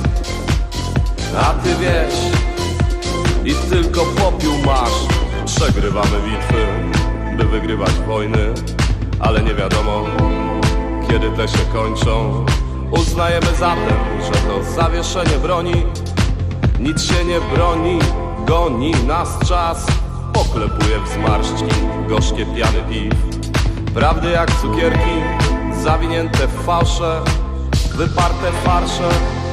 A ty wiesz, i tylko popiół masz. Przegrywamy bitwy, by wygrywać wojny, ale nie wiadomo, kiedy te się kończą. Uznajemy zatem, że to zawieszenie broni. Nic się nie broni, goni nas czas. Poklepuje w zmarszczki gorzkie piany piw. Prawdy jak cukierki, zawinięte w fałsze, wyparte farsze.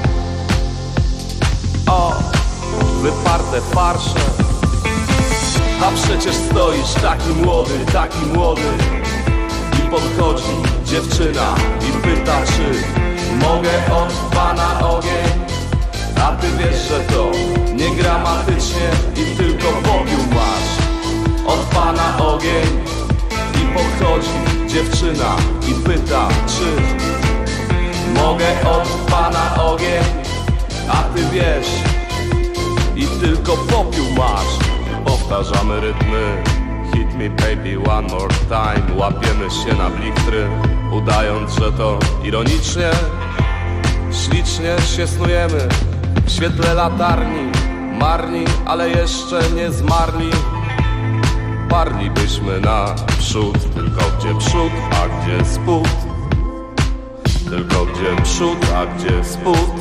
O, wyparte farsze. A przecież stoisz taki młody. I podchodzi dziewczyna i pyta, czy mogę od Pana ogień. A ty wiesz, że to nie gramatycznie i tylko popiół masz. Od Pana ogień. I podchodzi dziewczyna i pyta, czy mogę od Pana ogień. A ty wiesz, i tylko popiół masz. Powtarzamy rytmy, hit me baby one more time. Łapiemy się na blichtry, udając, że to ironicznie. Ślicznie się snujemy w świetle latarni. Marni, ale jeszcze nie zmarli. Parlibyśmy naprzód, tylko gdzie przód, a gdzie spód. Tylko gdzie przód, a gdzie spód.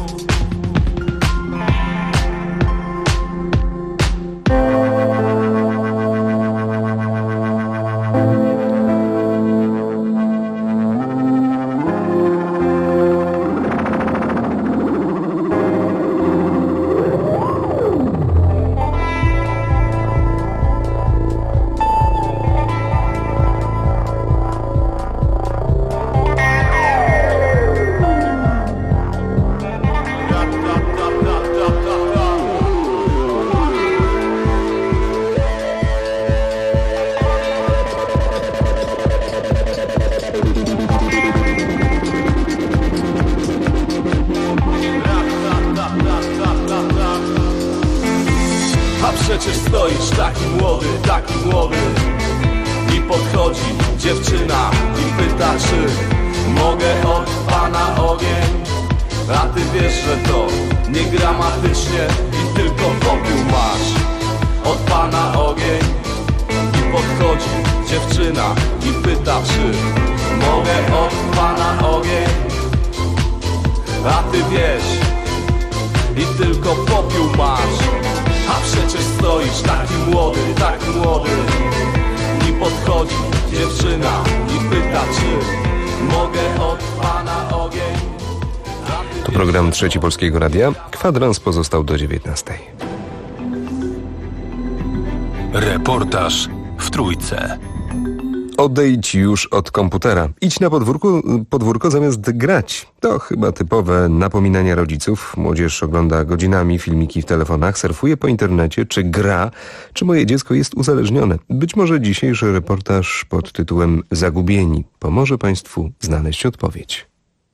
Przecież stoisz taki młody. I podchodzi dziewczyna i pyta, czy mogę od Pana ogień. A ty wiesz, że to nie gramatycznie i tylko popiół masz. Od Pana ogień. I podchodzi dziewczyna i pyta, czy mogę od Pana ogień. A ty wiesz, i tylko popiół masz. A przecież stoisz taki młody. I podchodzi dziewczyna i pyta, czy mogę od Pana ogień. To program Trzeci Polskiego Radia. Kwadrans pozostał do 19. Reportaż w Trójce. Odejdź już od komputera. Idź na podwórko zamiast grać. To chyba typowe napominania rodziców. Młodzież ogląda godzinami filmiki w telefonach, surfuje po internecie, czy gra, czy moje dziecko jest uzależnione. Być może dzisiejszy reportaż pod tytułem Zagubieni pomoże Państwu znaleźć odpowiedź.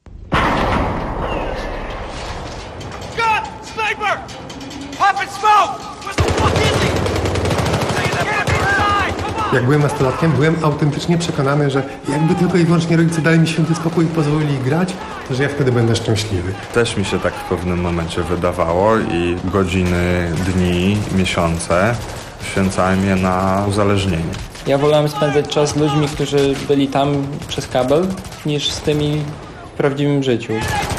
Jak byłem nastolatkiem, byłem autentycznie przekonany, że jakby tylko i wyłącznie rodzice dali mi święty spokój i pozwolili grać, to że ja wtedy będę szczęśliwy. Też mi się tak w pewnym momencie wydawało i godziny, dni, miesiące poświęcałem je na uzależnienie. Ja wolałem spędzać czas z ludźmi, którzy byli tam przez kabel, niż z tymi w prawdziwym życiu.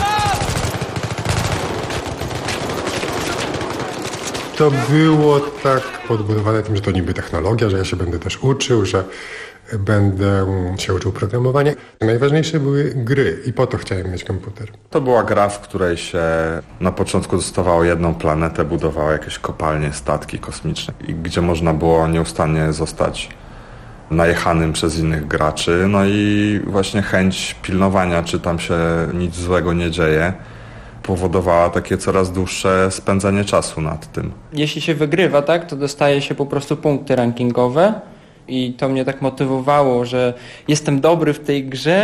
To było tak podbudowane tym, że to niby technologia, że ja się będę też uczył, że będę się uczył programowania. Najważniejsze były gry i po to chciałem mieć komputer. To była gra, w której się na początku dostawało jedną planetę, budowało jakieś kopalnie, statki kosmiczne i gdzie można było nieustannie zostać najechanym przez innych graczy. No i właśnie chęć pilnowania, czy tam się nic złego nie dzieje, powodowała takie coraz dłuższe spędzanie czasu nad tym. Jeśli się wygrywa, tak, to dostaje się po prostu punkty rankingowe i to mnie tak motywowało, że jestem dobry w tej grze,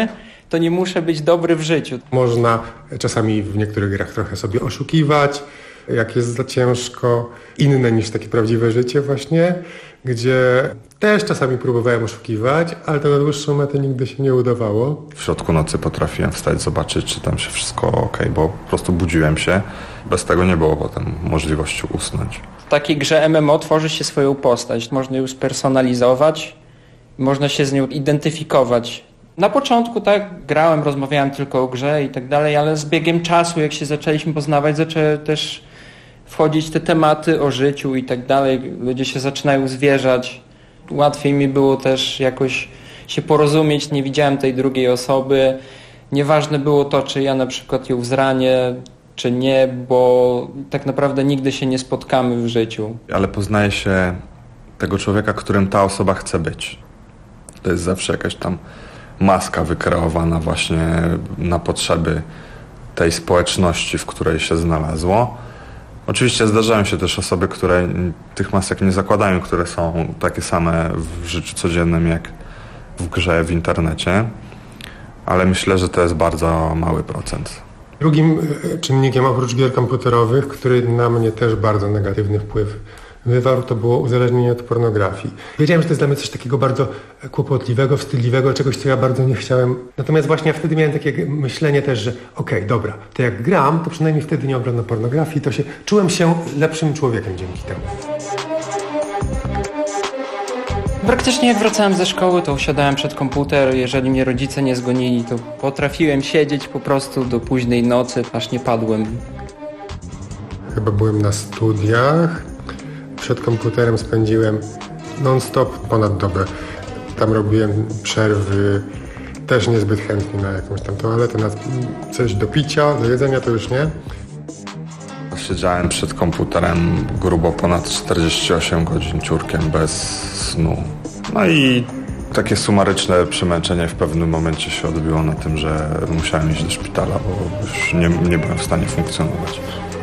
to nie muszę być dobry w życiu. Można czasami w niektórych grach trochę sobie oszukiwać, jak jest za ciężko, inne niż takie prawdziwe życie właśnie, gdzie też czasami próbowałem oszukiwać, ale to na dłuższą metę nigdy się nie udawało. W środku nocy potrafiłem wstać, zobaczyć, czy tam się wszystko okej, bo po prostu budziłem się. Bez tego nie było potem możliwości usnąć. W takiej grze MMO tworzy się swoją postać. Można ją spersonalizować, można się z nią identyfikować. Na początku tak grałem, rozmawiałem tylko o grze i tak dalej, ale z biegiem czasu, jak się zaczęliśmy poznawać, zaczęły też wchodzić te tematy o życiu i tak dalej. Ludzie się zaczynają zwierzać. Łatwiej mi było też jakoś się porozumieć, nie widziałem tej drugiej osoby. Nieważne było to, czy ja na przykład ją zranię, czy nie, bo tak naprawdę nigdy się nie spotkamy w życiu. Ale poznaje się tego człowieka, którym ta osoba chce być. To jest zawsze jakaś tam maska wykreowana właśnie na potrzeby tej społeczności, w której się znalazło. Oczywiście zdarzają się też osoby, które tych masek nie zakładają, które są takie same w życiu codziennym jak w grze, w internecie, ale myślę, że to jest bardzo mały procent. Drugim czynnikiem oprócz gier komputerowych, który na mnie też bardzo negatywny wpływ wywarł, to było uzależnienie od pornografii. Wiedziałem, że to jest dla mnie coś takiego bardzo kłopotliwego, wstydliwego, czegoś, co ja bardzo nie chciałem. Natomiast właśnie ja wtedy miałem takie myślenie też, że okej, dobra, to jak gram, to przynajmniej wtedy nie oglądam pornografii, to czułem się lepszym człowiekiem dzięki temu. Praktycznie jak wracałem ze szkoły, to usiadałem przed komputer. Jeżeli mnie rodzice nie zgonili, to potrafiłem siedzieć po prostu do późnej nocy, aż nie padłem. Chyba byłem na studiach. Przed komputerem spędziłem non-stop ponad dobę. Tam robiłem przerwy, też niezbyt chętnie na jakąś tam toaletę, na coś do picia, do jedzenia to już nie. Siedziałem przed komputerem grubo ponad 48 godzin ciurkiem bez snu. No i takie sumaryczne przemęczenie w pewnym momencie się odbiło na tym, że musiałem iść do szpitala, bo już nie byłem w stanie funkcjonować.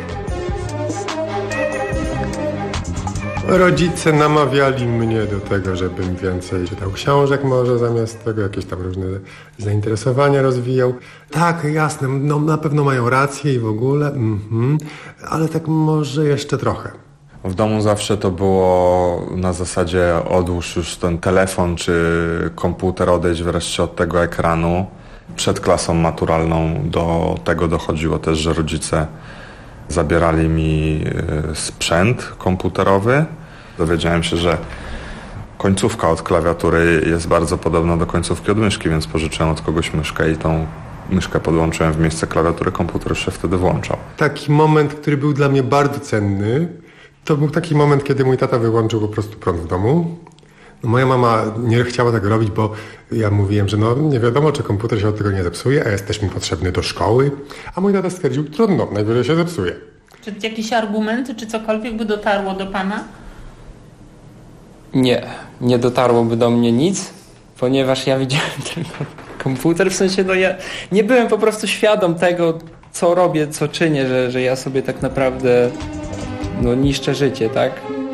Rodzice namawiali mnie do tego, żebym więcej czytał książek może zamiast tego, jakieś tam różne zainteresowania rozwijał. Tak, jasne, no na pewno mają rację i w ogóle, ale tak może jeszcze trochę. W domu zawsze to było na zasadzie odłóż już ten telefon czy komputer, odejdź wreszcie od tego ekranu. Przed klasą maturalną do tego dochodziło też, że rodzice zabierali mi sprzęt komputerowy. Dowiedziałem się, że końcówka od klawiatury jest bardzo podobna do końcówki od myszki, więc pożyczyłem od kogoś myszkę i tą myszkę podłączyłem w miejsce klawiatury, komputer już się wtedy włączał. Taki moment, który był dla mnie bardzo cenny, to był taki moment, kiedy mój tata wyłączył po prostu prąd w domu. Moja mama nie chciała tak robić, bo ja mówiłem, że nie wiadomo, czy komputer się od tego nie zepsuje, a jest mi potrzebny do szkoły. A mój tata stwierdził, trudno, najwyżej się zepsuje. Czy jakieś argumenty, czy cokolwiek by dotarło do pana? Nie dotarłoby do mnie nic, ponieważ ja widziałem tylko komputer, w sensie ja nie byłem po prostu świadom tego, co robię, co czynię, że ja sobie tak naprawdę niszczę życie, tak?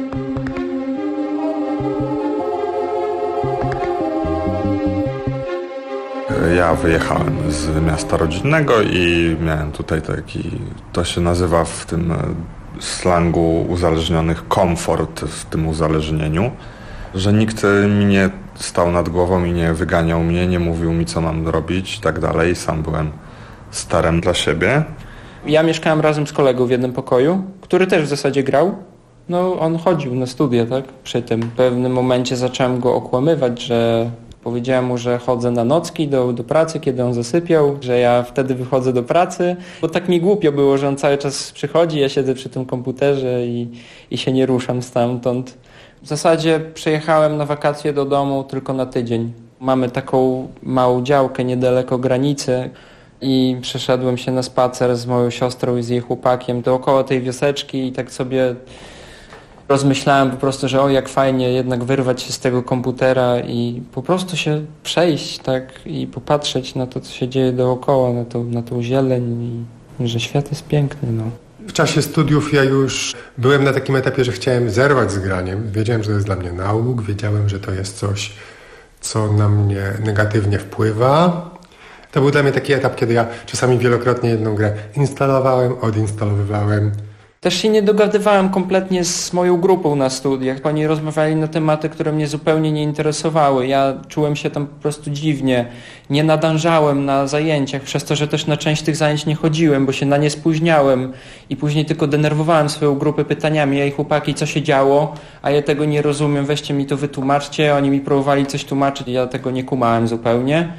Ja wyjechałem z miasta rodzinnego i miałem tutaj to się nazywa w tym slangu uzależnionych komfort w tym uzależnieniu, że nikt mi nie stał nad głową i nie wyganiał mnie, nie mówił mi, co mam robić i tak dalej. Sam byłem starem dla siebie. Ja mieszkałem razem z kolegą w jednym pokoju, który też w zasadzie grał. On chodził na studia, tak? Przy tym w pewnym momencie zacząłem go okłamywać, że powiedziałem mu, że chodzę na nocki do pracy, kiedy on zasypiał, że ja wtedy wychodzę do pracy, bo tak mi głupio było, że on cały czas przychodzi, ja siedzę przy tym komputerze i się nie ruszam stamtąd. W zasadzie przyjechałem na wakacje do domu tylko na tydzień. Mamy taką małą działkę niedaleko granicy i przeszedłem się na spacer z moją siostrą i z jej chłopakiem dookoła tej wioseczki i tak sobie rozmyślałem po prostu, że jak fajnie jednak wyrwać się z tego komputera i po prostu się przejść, tak, i popatrzeć na to, co się dzieje dookoła, na tą zieleń i że świat jest piękny, W czasie studiów ja już byłem na takim etapie, że chciałem zerwać z graniem. Wiedziałem, że to jest dla mnie nauk, wiedziałem, że to jest coś, co na mnie negatywnie wpływa. To był dla mnie taki etap, kiedy ja czasami wielokrotnie jedną grę instalowałem, odinstalowywałem. Też się nie dogadywałem kompletnie z moją grupą na studiach. Oni rozmawiali na tematy, które mnie zupełnie nie interesowały. Ja czułem się tam po prostu dziwnie. Nie nadążałem na zajęciach, przez to, że też na część tych zajęć nie chodziłem, bo się na nie spóźniałem i później tylko denerwowałem swoją grupę pytaniami: ej chłopaki, co się działo? A ja tego nie rozumiem, weźcie mi to wytłumaczcie. Oni mi próbowali coś tłumaczyć, ja tego nie kumałem zupełnie.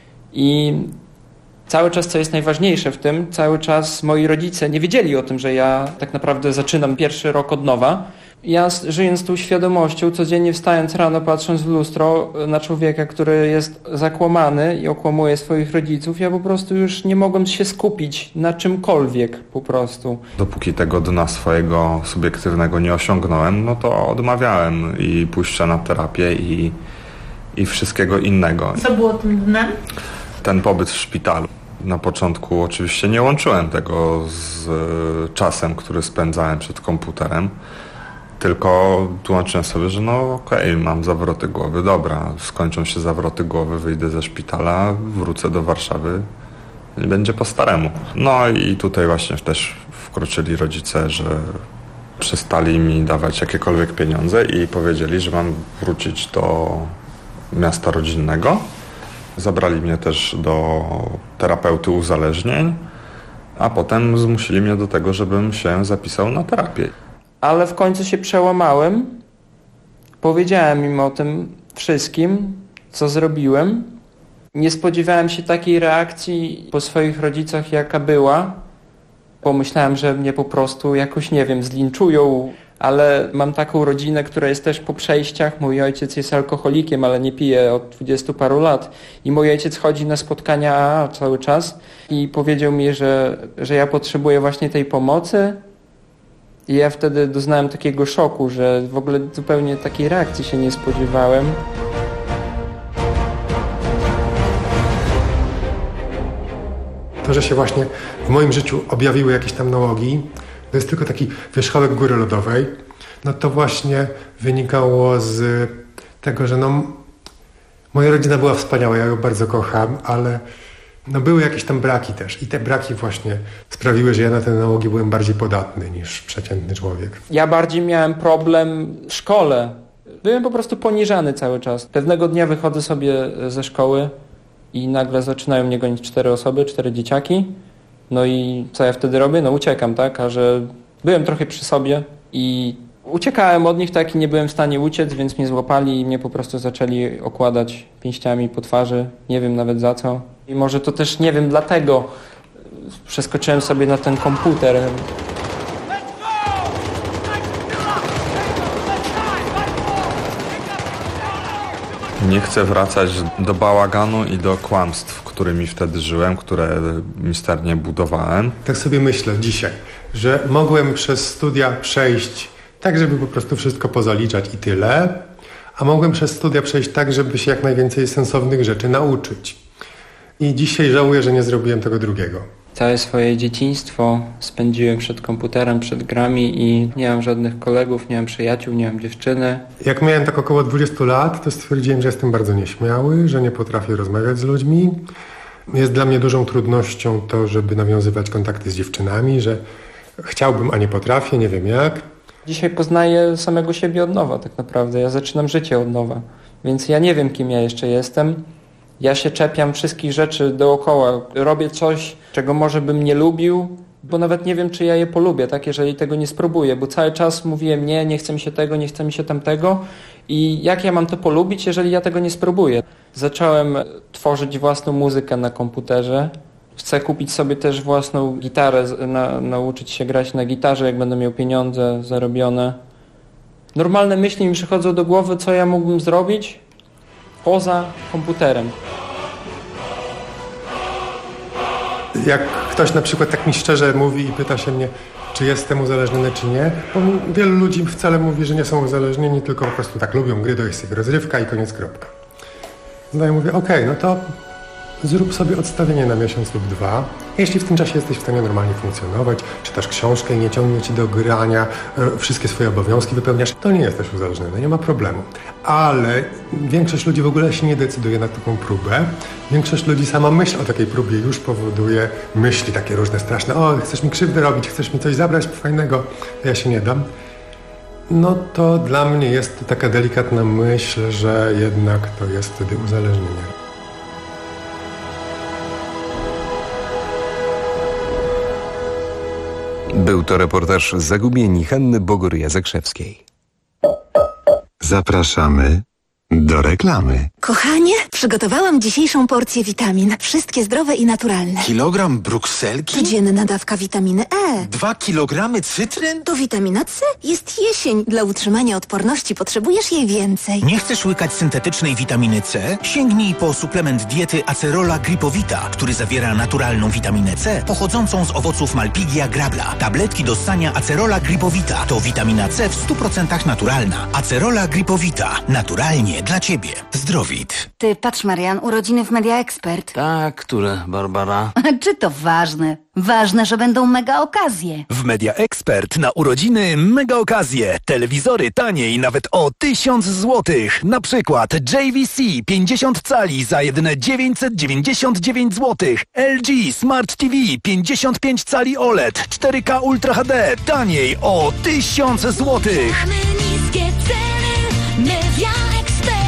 I cały czas, co jest najważniejsze w tym, cały czas moi rodzice nie wiedzieli o tym, że ja tak naprawdę zaczynam pierwszy rok od nowa. Ja, żyjąc tą świadomością, codziennie wstając rano, patrząc w lustro na człowieka, który jest zakłamany i okłamuje swoich rodziców, ja po prostu już nie mogłem się skupić na czymkolwiek po prostu. Dopóki tego dna swojego subiektywnego nie osiągnąłem, no to odmawiałem i pójścia na terapię i wszystkiego innego. Co było tym dnem? Ten pobyt w szpitalu. Na początku oczywiście nie łączyłem tego z czasem, który spędzałem przed komputerem, tylko tłumaczyłem sobie, że no okej, mam zawroty głowy, dobra, skończą się zawroty głowy, wyjdę ze szpitala, wrócę do Warszawy i będzie po staremu. No i tutaj właśnie też wkroczyli rodzice, że przestali mi dawać jakiekolwiek pieniądze i powiedzieli, że mam wrócić do miasta rodzinnego. Zabrali mnie też do terapeuty uzależnień, a potem zmusili mnie do tego, żebym się zapisał na terapię. Ale w końcu się przełamałem. Powiedziałem im o tym wszystkim, co zrobiłem. Nie spodziewałem się takiej reakcji po swoich rodzicach, jaka była. Pomyślałem, że mnie po prostu jakoś, nie wiem, zlinczują. Ale mam taką rodzinę, która jest też po przejściach. Mój ojciec jest alkoholikiem, ale nie pije od 20 paru lat. I mój ojciec chodzi na spotkania AA cały czas i powiedział mi, że ja potrzebuję właśnie tej pomocy. I ja wtedy doznałem takiego szoku, że w ogóle zupełnie takiej reakcji się nie spodziewałem. To, że się właśnie w moim życiu objawiły jakieś tam nałogi, to jest tylko taki wierzchołek góry lodowej, no to właśnie wynikało z tego, że no, moja rodzina była wspaniała, ja ją bardzo kocham, ale no, były jakieś tam braki też i te braki właśnie sprawiły, że ja na te nałogi byłem bardziej podatny niż przeciętny człowiek. Ja bardziej miałem problem w szkole. Byłem po prostu poniżany cały czas. Pewnego dnia wychodzę sobie ze szkoły i nagle zaczynają mnie gonić 4 osoby, 4 dzieciaki. No i co ja wtedy robię? No uciekam, tak? A że byłem trochę przy sobie i uciekałem od nich, tak? I nie byłem w stanie uciec, więc mnie złapali i mnie po prostu zaczęli okładać pięściami po twarzy. Nie wiem nawet za co. I może to też, nie wiem, dlatego przeskoczyłem sobie na ten komputer. Nie chcę wracać do bałaganu i do kłamstw, którymi wtedy żyłem, które misternie budowałem. Tak sobie myślę dzisiaj, że mogłem przez studia przejść tak, żeby po prostu wszystko pozaliczać i tyle, a mogłem przez studia przejść tak, żeby się jak najwięcej sensownych rzeczy nauczyć. I dzisiaj żałuję, że nie zrobiłem tego drugiego. Całe swoje dzieciństwo spędziłem przed komputerem, przed grami i nie mam żadnych kolegów, nie mam przyjaciół, nie mam dziewczyny. Jak miałem tak około 20 lat, to stwierdziłem, że jestem bardzo nieśmiały, że nie potrafię rozmawiać z ludźmi. Jest dla mnie dużą trudnością to, żeby nawiązywać kontakty z dziewczynami, że chciałbym, a nie potrafię, nie wiem jak. Dzisiaj poznaję samego siebie od nowa tak naprawdę. Ja zaczynam życie od nowa, więc ja nie wiem, kim ja jeszcze jestem. Ja się czepiam wszystkich rzeczy dookoła. Robię coś, czego może bym nie lubił, bo nawet nie wiem, czy ja je polubię, tak, jeżeli tego nie spróbuję, bo cały czas mówiłem nie chce mi się tego, nie chce mi się tamtego i jak ja mam to polubić, jeżeli ja tego nie spróbuję? Zacząłem tworzyć własną muzykę na komputerze. Chcę kupić sobie też własną gitarę, nauczyć się grać na gitarze, jak będę miał pieniądze zarobione. Normalne myśli mi przychodzą do głowy, co ja mógłbym zrobić poza komputerem. Jak ktoś na przykład tak mi szczerze mówi i pyta się mnie, czy jestem uzależniony, czy nie, bo wielu ludzi wcale mówi, że nie są uzależnieni, tylko po prostu tak lubią gry, to jest ich rozrywka i koniec, kropka. No ja mówię, okej, no to zrób sobie odstawienie na miesiąc lub 2 Jeśli w tym czasie jesteś w stanie normalnie funkcjonować, czytasz książkę i nie ciągnie ci do grania, wszystkie swoje obowiązki wypełniasz, to nie jesteś uzależniony, nie ma problemu. Ale większość ludzi w ogóle się nie decyduje na taką próbę. Większość ludzi, sama myśl o takiej próbie już powoduje myśli takie różne, straszne. O, chcesz mi krzywdę robić, chcesz mi coś zabrać fajnego, ja się nie dam. No to dla mnie jest to taka delikatna myśl, że jednak to jest wtedy uzależnienie. Był to reportaż Zagubieni Hanny Bogoryja-Zakrzewskiej. Zapraszamy do reklamy. Kochanie, przygotowałam dzisiejszą porcję witamin. Wszystkie zdrowe i naturalne. Kilogram brukselki? Codzienna dawka witaminy E. 2 kilogramy cytryn? To witamina C. Jest jesień. Dla utrzymania odporności potrzebujesz jej więcej. Nie chcesz łykać syntetycznej witaminy C? Sięgnij po suplement diety Acerola Gripowita, który zawiera naturalną witaminę C pochodzącą z owoców Malpighia grabla. Tabletki do ssania Acerola Gripowita to witamina C w 100% naturalna. Acerola Gripowita. Naturalnie dla Ciebie. Zdrowit. Ty, patrz Marian, urodziny w Media Expert. Tak, które, Barbara? Czy to ważne? Ważne, że będą mega okazje. W Media Expert na urodziny mega okazje. Telewizory taniej nawet o 1000 zł. Na przykład JVC 50 cali za jedyne 999 zł. LG Smart TV 55 cali OLED 4K Ultra HD taniej o 1000 zł. Mamy niskie ceny. Media Expert.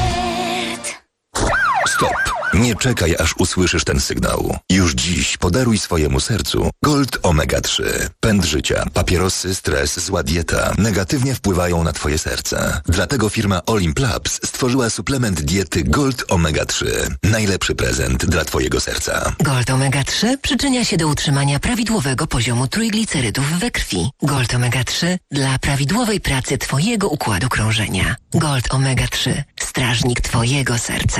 Stop! Nie czekaj, aż usłyszysz ten sygnał. Już dziś podaruj swojemu sercu Gold Omega 3. Pęd życia, papierosy, stres, zła dieta negatywnie wpływają na twoje serce. Dlatego firma Olimplabs stworzyła suplement diety Gold Omega 3. Najlepszy prezent dla twojego serca. Gold Omega 3 przyczynia się do utrzymania prawidłowego poziomu trójglicerydów we krwi. Gold Omega 3 dla prawidłowej pracy twojego układu krążenia. Gold Omega 3. Strażnik twojego serca.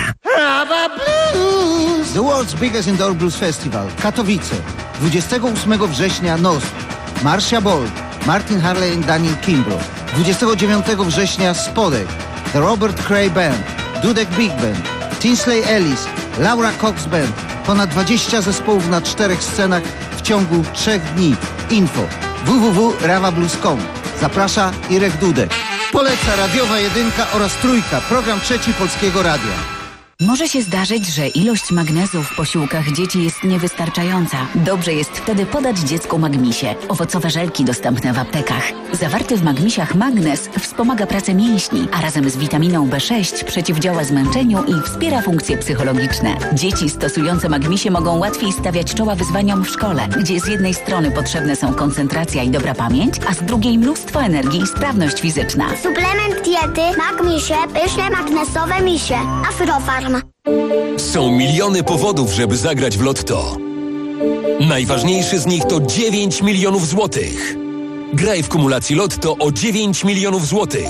The world's biggest indoor blues festival, Katowice. 28 września NOS, Marcia Bold, Martin Harley i Daniel Kimbrough. 29 września Spodek, The Robert Cray Band, Dudek Big Band, Tinsley Ellis, Laura Cox Band. Ponad 20 zespołów na 4 scenach w ciągu 3 dni. Info www.rawablues.com. Zaprasza Irek Dudek. Poleca radiowa jedynka oraz trójka, program trzeci Polskiego Radia. Może się zdarzyć, że ilość magnezu w posiłkach dzieci jest niewystarczająca. Dobrze jest wtedy podać dziecku Magmisie. Owocowe żelki dostępne w aptekach. Zawarty w Magmisiach magnez wspomaga pracę mięśni, a razem z witaminą B6 przeciwdziała zmęczeniu i wspiera funkcje psychologiczne. Dzieci stosujące Magmisie mogą łatwiej stawiać czoła wyzwaniom w szkole, gdzie z jednej strony potrzebne są koncentracja i dobra pamięć, a z drugiej mnóstwo energii i sprawność fizyczna. Suplement diety Magmisie, pyszne magnesowe misie. Afrofarm. Są miliony powodów, żeby zagrać w Lotto. Najważniejszy z nich to 9 milionów złotych. Graj w kumulacji Lotto o 9 milionów złotych.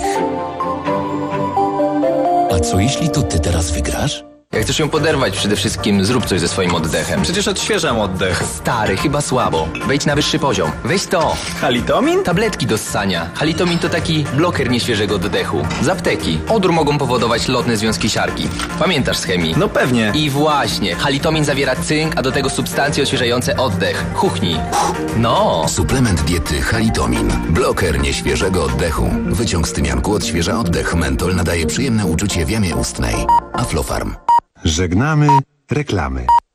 A co jeśli to ty teraz wygrasz? Jak chcesz ją poderwać, przede wszystkim zrób coś ze swoim oddechem. Przecież odświeżam oddech. Stary, chyba słabo. Wejdź na wyższy poziom. Weź to. Halitomin? Tabletki do ssania. Halitomin to taki bloker nieświeżego oddechu. Z apteki. Odór mogą powodować lotne związki siarki. Pamiętasz z chemii? No pewnie. I właśnie. Halitomin zawiera cynk, a do tego substancje odświeżające oddech. Chuchnij. No. Suplement diety Halitomin. Bloker nieświeżego oddechu. Wyciąg z tymianku odświeża oddech. Mentol nadaje przyjemne uczucie w jamie ustnej. Aflofarm. Żegnamy reklamy.